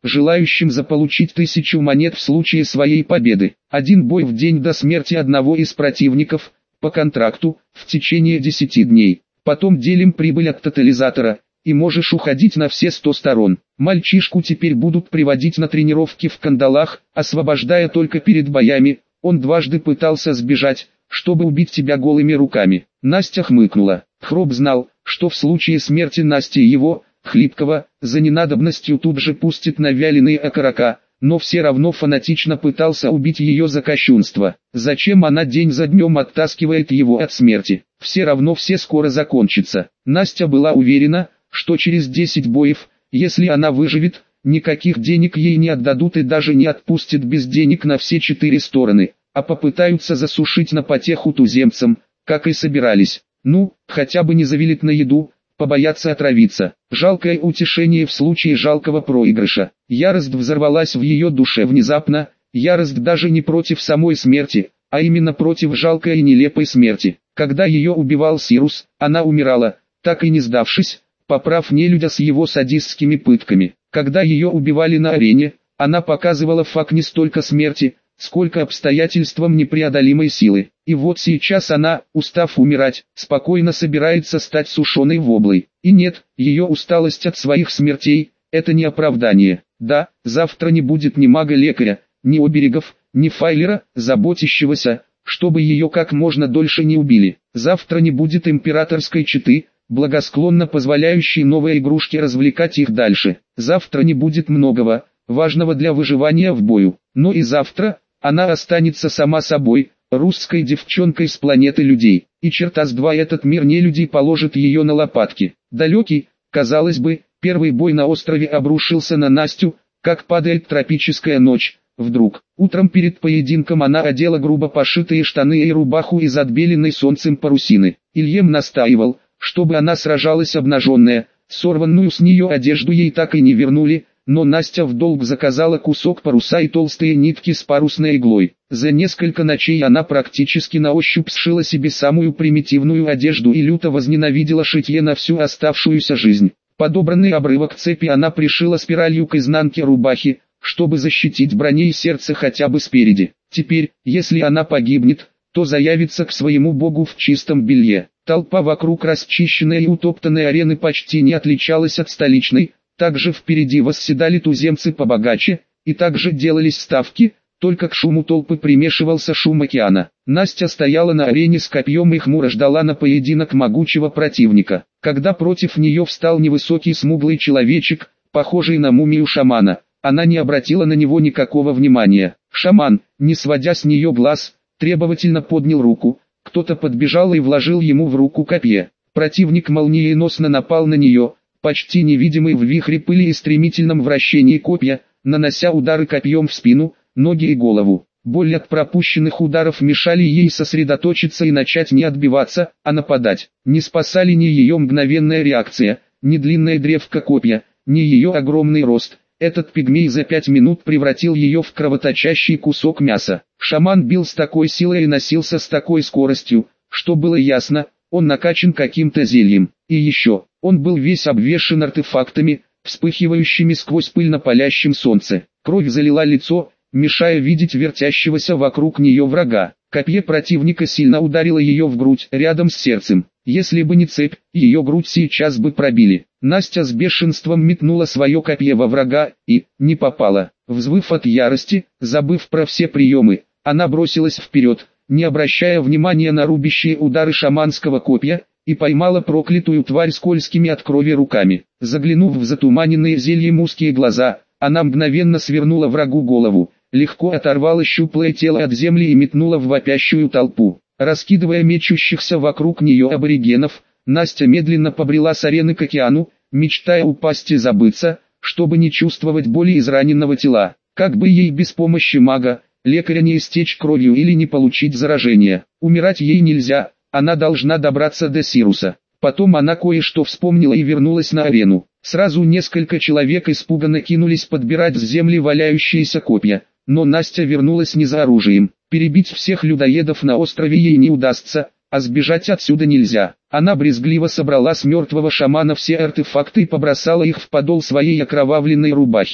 желающим заполучить 1000 монет в случае своей победы. Один бой в день до смерти одного из противников, по контракту, в течение 10 дней. Потом делим прибыль от тотализатора, и можешь уходить на все 100 сторон. Мальчишку теперь будут приводить на тренировки в кандалах, освобождая только перед боями. Он дважды пытался сбежать, чтобы убить тебя голыми руками. Настя хмыкнула. Хроб знал, что в случае смерти Насти его, хлипкого, за ненадобностью тут же пустит на вяленые окорока, но все равно фанатично пытался убить ее за кощунство. Зачем она день за днем оттаскивает его от смерти? Все равно все скоро закончится. Настя была уверена, что через 10 боев, если она выживет, никаких денег ей не отдадут и даже не отпустят без денег на все 4 стороны, а попытаются засушить на потеху туземцам, как и собирались. Ну, хотя бы не завелит на еду, побояться отравиться. Жалкое утешение в случае жалкого проигрыша. Ярость взорвалась в ее душе внезапно, ярость даже не против самой смерти, а именно против жалкой и нелепой смерти. Когда ее убивал Сирус, она умирала, так и не сдавшись, поправ нелюдя с его садистскими пытками. Когда ее убивали на арене, она показывала факт не столько смерти, сколько обстоятельствам непреодолимой силы. И вот сейчас она, устав умирать, спокойно собирается стать сушеной воблой. И нет, ее усталость от своих смертей – это не оправдание. Да, завтра не будет ни мага-лекаря, ни оберегов, ни файлера, заботящегося, чтобы ее как можно дольше не убили. Завтра не будет императорской четы, благосклонно позволяющей новой игрушке развлекать их дальше. Завтра не будет многого, важного для выживания в бою. Но и завтра она останется сама собой, русской девчонкой с планеты людей. И черта с два этот мир нелюдей положит ее на лопатки. Далекий, казалось бы, первый бой на острове обрушился на Настю, как падает тропическая ночь. Вдруг, утром перед поединком она одела грубо пошитые штаны и рубаху из отбеленной солнцем парусины. Ильем настаивал, чтобы она сражалась обнаженная, сорванную с нее одежду ей так и не вернули, но Настя в долг заказала кусок паруса и толстые нитки с парусной иглой. За несколько ночей она практически на ощупь сшила себе самую примитивную одежду и люто возненавидела шитье на всю оставшуюся жизнь. Подобранный обрывок цепи она пришила спиралью к изнанке рубахи, чтобы защитить броней сердце хотя бы спереди. Теперь, если она погибнет, то заявится к своему богу в чистом белье. Толпа вокруг расчищенной и утоптанной арены почти не отличалась от столичной. Также впереди восседали туземцы побогаче, и также делались ставки, только к шуму толпы примешивался шум океана. Настя стояла на арене с копьем и хмуро ждала на поединок могучего противника. Когда против нее встал невысокий смуглый человечек, похожий на мумию шамана, она не обратила на него никакого внимания. Шаман, не сводя с нее глаз, требовательно поднял руку, кто-то подбежал и вложил ему в руку копье. Противник молниеносно напал на нее, почти невидимый в вихре пыли и стремительном вращении копья, нанося удары копьем в спину, ноги и голову. Боль от пропущенных ударов мешали ей сосредоточиться и начать не отбиваться, а нападать. Не спасали ни ее мгновенная реакция, ни длинная древко копья, ни ее огромный рост. Этот пигмей за 5 минут превратил ее в кровоточащий кусок мяса. Шаман бил с такой силой и носился с такой скоростью, что было ясно, он накачан каким-то зельем. И еще, он был весь обвешан артефактами, вспыхивающими сквозь пыль на палящем солнце. Кровь залила лицо, мешая видеть вертящегося вокруг нее врага. Копье противника сильно ударило ее в грудь, рядом с сердцем. Если бы не цепь, ее грудь сейчас бы пробили. Настя с бешенством метнула свое копье во врага и не попала. Взвыв от ярости, забыв про все приемы, она бросилась вперед, не обращая внимания на рубящие удары шаманского копья, и поймала проклятую тварь скользкими от крови руками. Заглянув в затуманенные зельем узкие глаза, она мгновенно свернула врагу голову, легко оторвала щуплое тело от земли и метнула в вопящую толпу. Раскидывая мечущихся вокруг нее аборигенов, Настя медленно побрела с арены к океану, мечтая упасть и забыться, чтобы не чувствовать боли из раненого тела. Как бы ей без помощи мага, лекаря не истечь кровью или не получить заражение. Умирать ей нельзя, она должна добраться до Сируса. Потом она кое-что вспомнила и вернулась на арену. Сразу несколько человек испуганно кинулись подбирать с земли валяющиеся копья, но Настя вернулась не за оружием. Перебить всех людоедов на острове ей не удастся, а сбежать отсюда нельзя. Она брезгливо собрала с мертвого шамана все артефакты и побросала их в подол своей окровавленной рубахи.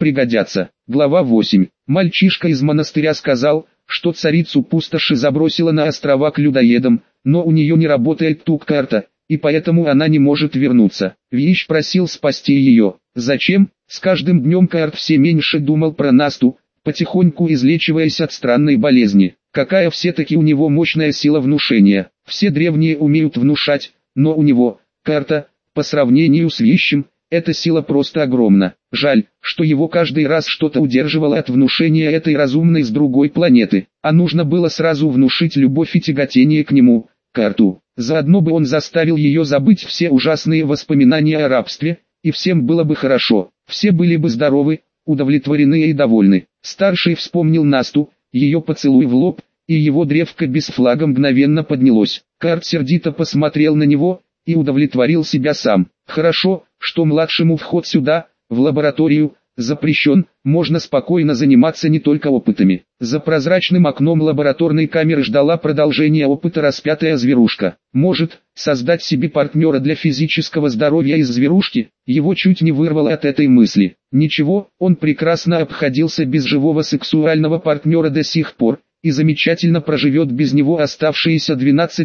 пригодятся. Глава 8. Мальчишка из монастыря сказал, что царицу пустоши забросила на острова к людоедам, но у нее не работает тук-карта, и поэтому она не может вернуться. Вещь просил спасти ее. Зачем? С каждым днем Карт все меньше думал про Насту, потихоньку излечиваясь от странной болезни. Какая все-таки у него мощная сила внушения. Все древние умеют внушать, но у него, Карта, по сравнению с вещим, эта сила просто огромна. Жаль, что его каждый раз что-то удерживало от внушения этой разумной с другой планеты, а нужно было сразу внушить любовь и тяготение к нему, Карту. Заодно бы он заставил ее забыть все ужасные воспоминания о рабстве, и всем было бы хорошо, все были бы здоровы, удовлетворены и довольны. Старший вспомнил Насту, ее поцелуй в лоб, и его древко без флага мгновенно поднялось. Карт сердито посмотрел на него, и удовлетворил себя сам. Хорошо, что младшему вход сюда, в лабораторию, запрещен, можно спокойно заниматься не только опытами. За прозрачным окном лабораторной камеры ждала продолжения опыта распятая зверушка. Может, создать себе партнера для физического здоровья из зверушки? Его чуть не вырвало от этой мысли. Ничего, он прекрасно обходился без живого сексуального партнера до сих пор, и замечательно проживет без него оставшиеся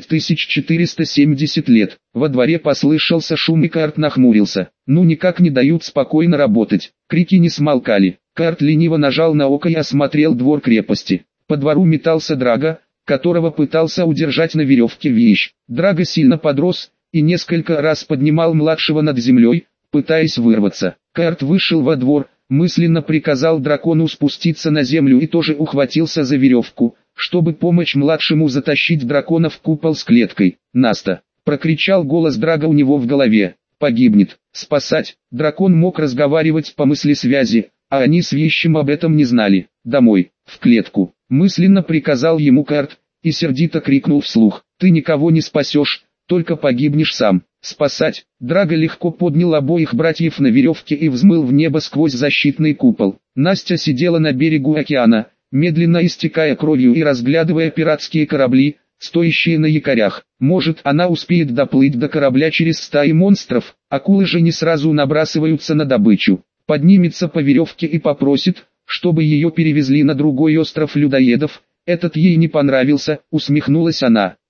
12470 лет. Во дворе послышался шум и Карт нахмурился. Ну никак не дают спокойно работать. Крики не смолкали. Карт лениво нажал на око и осмотрел двор крепости. По двору метался Драго, которого пытался удержать на веревке вещь. Драго сильно подрос, и несколько раз поднимал младшего над землей, пытаясь вырваться. Карт вышел во двор, мысленно приказал дракону спуститься на землю и тоже ухватился за веревку, чтобы помочь младшему затащить дракона в купол с клеткой. «Наста!» — прокричал голос Драго у него в голове. «Погибнет! Спасать!» Дракон мог разговаривать по мыслесвязи, а они с вещим об этом не знали. «Домой! В клетку!» — мысленно приказал ему Карт, и сердито крикнул вслух. «Ты никого не спасешь, только погибнешь сам!» Спасать. Драго легко поднял обоих братьев на веревке и взмыл в небо сквозь защитный купол. Настя сидела на берегу океана, медленно истекая кровью и разглядывая пиратские корабли, стоящие на якорях. Может, она успеет доплыть до корабля через стаи монстров? Акулы же не сразу набрасываются на добычу. Поднимется по веревке и попросит, чтобы ее перевезли на другой остров людоедов. Этот ей не понравился, усмехнулась она.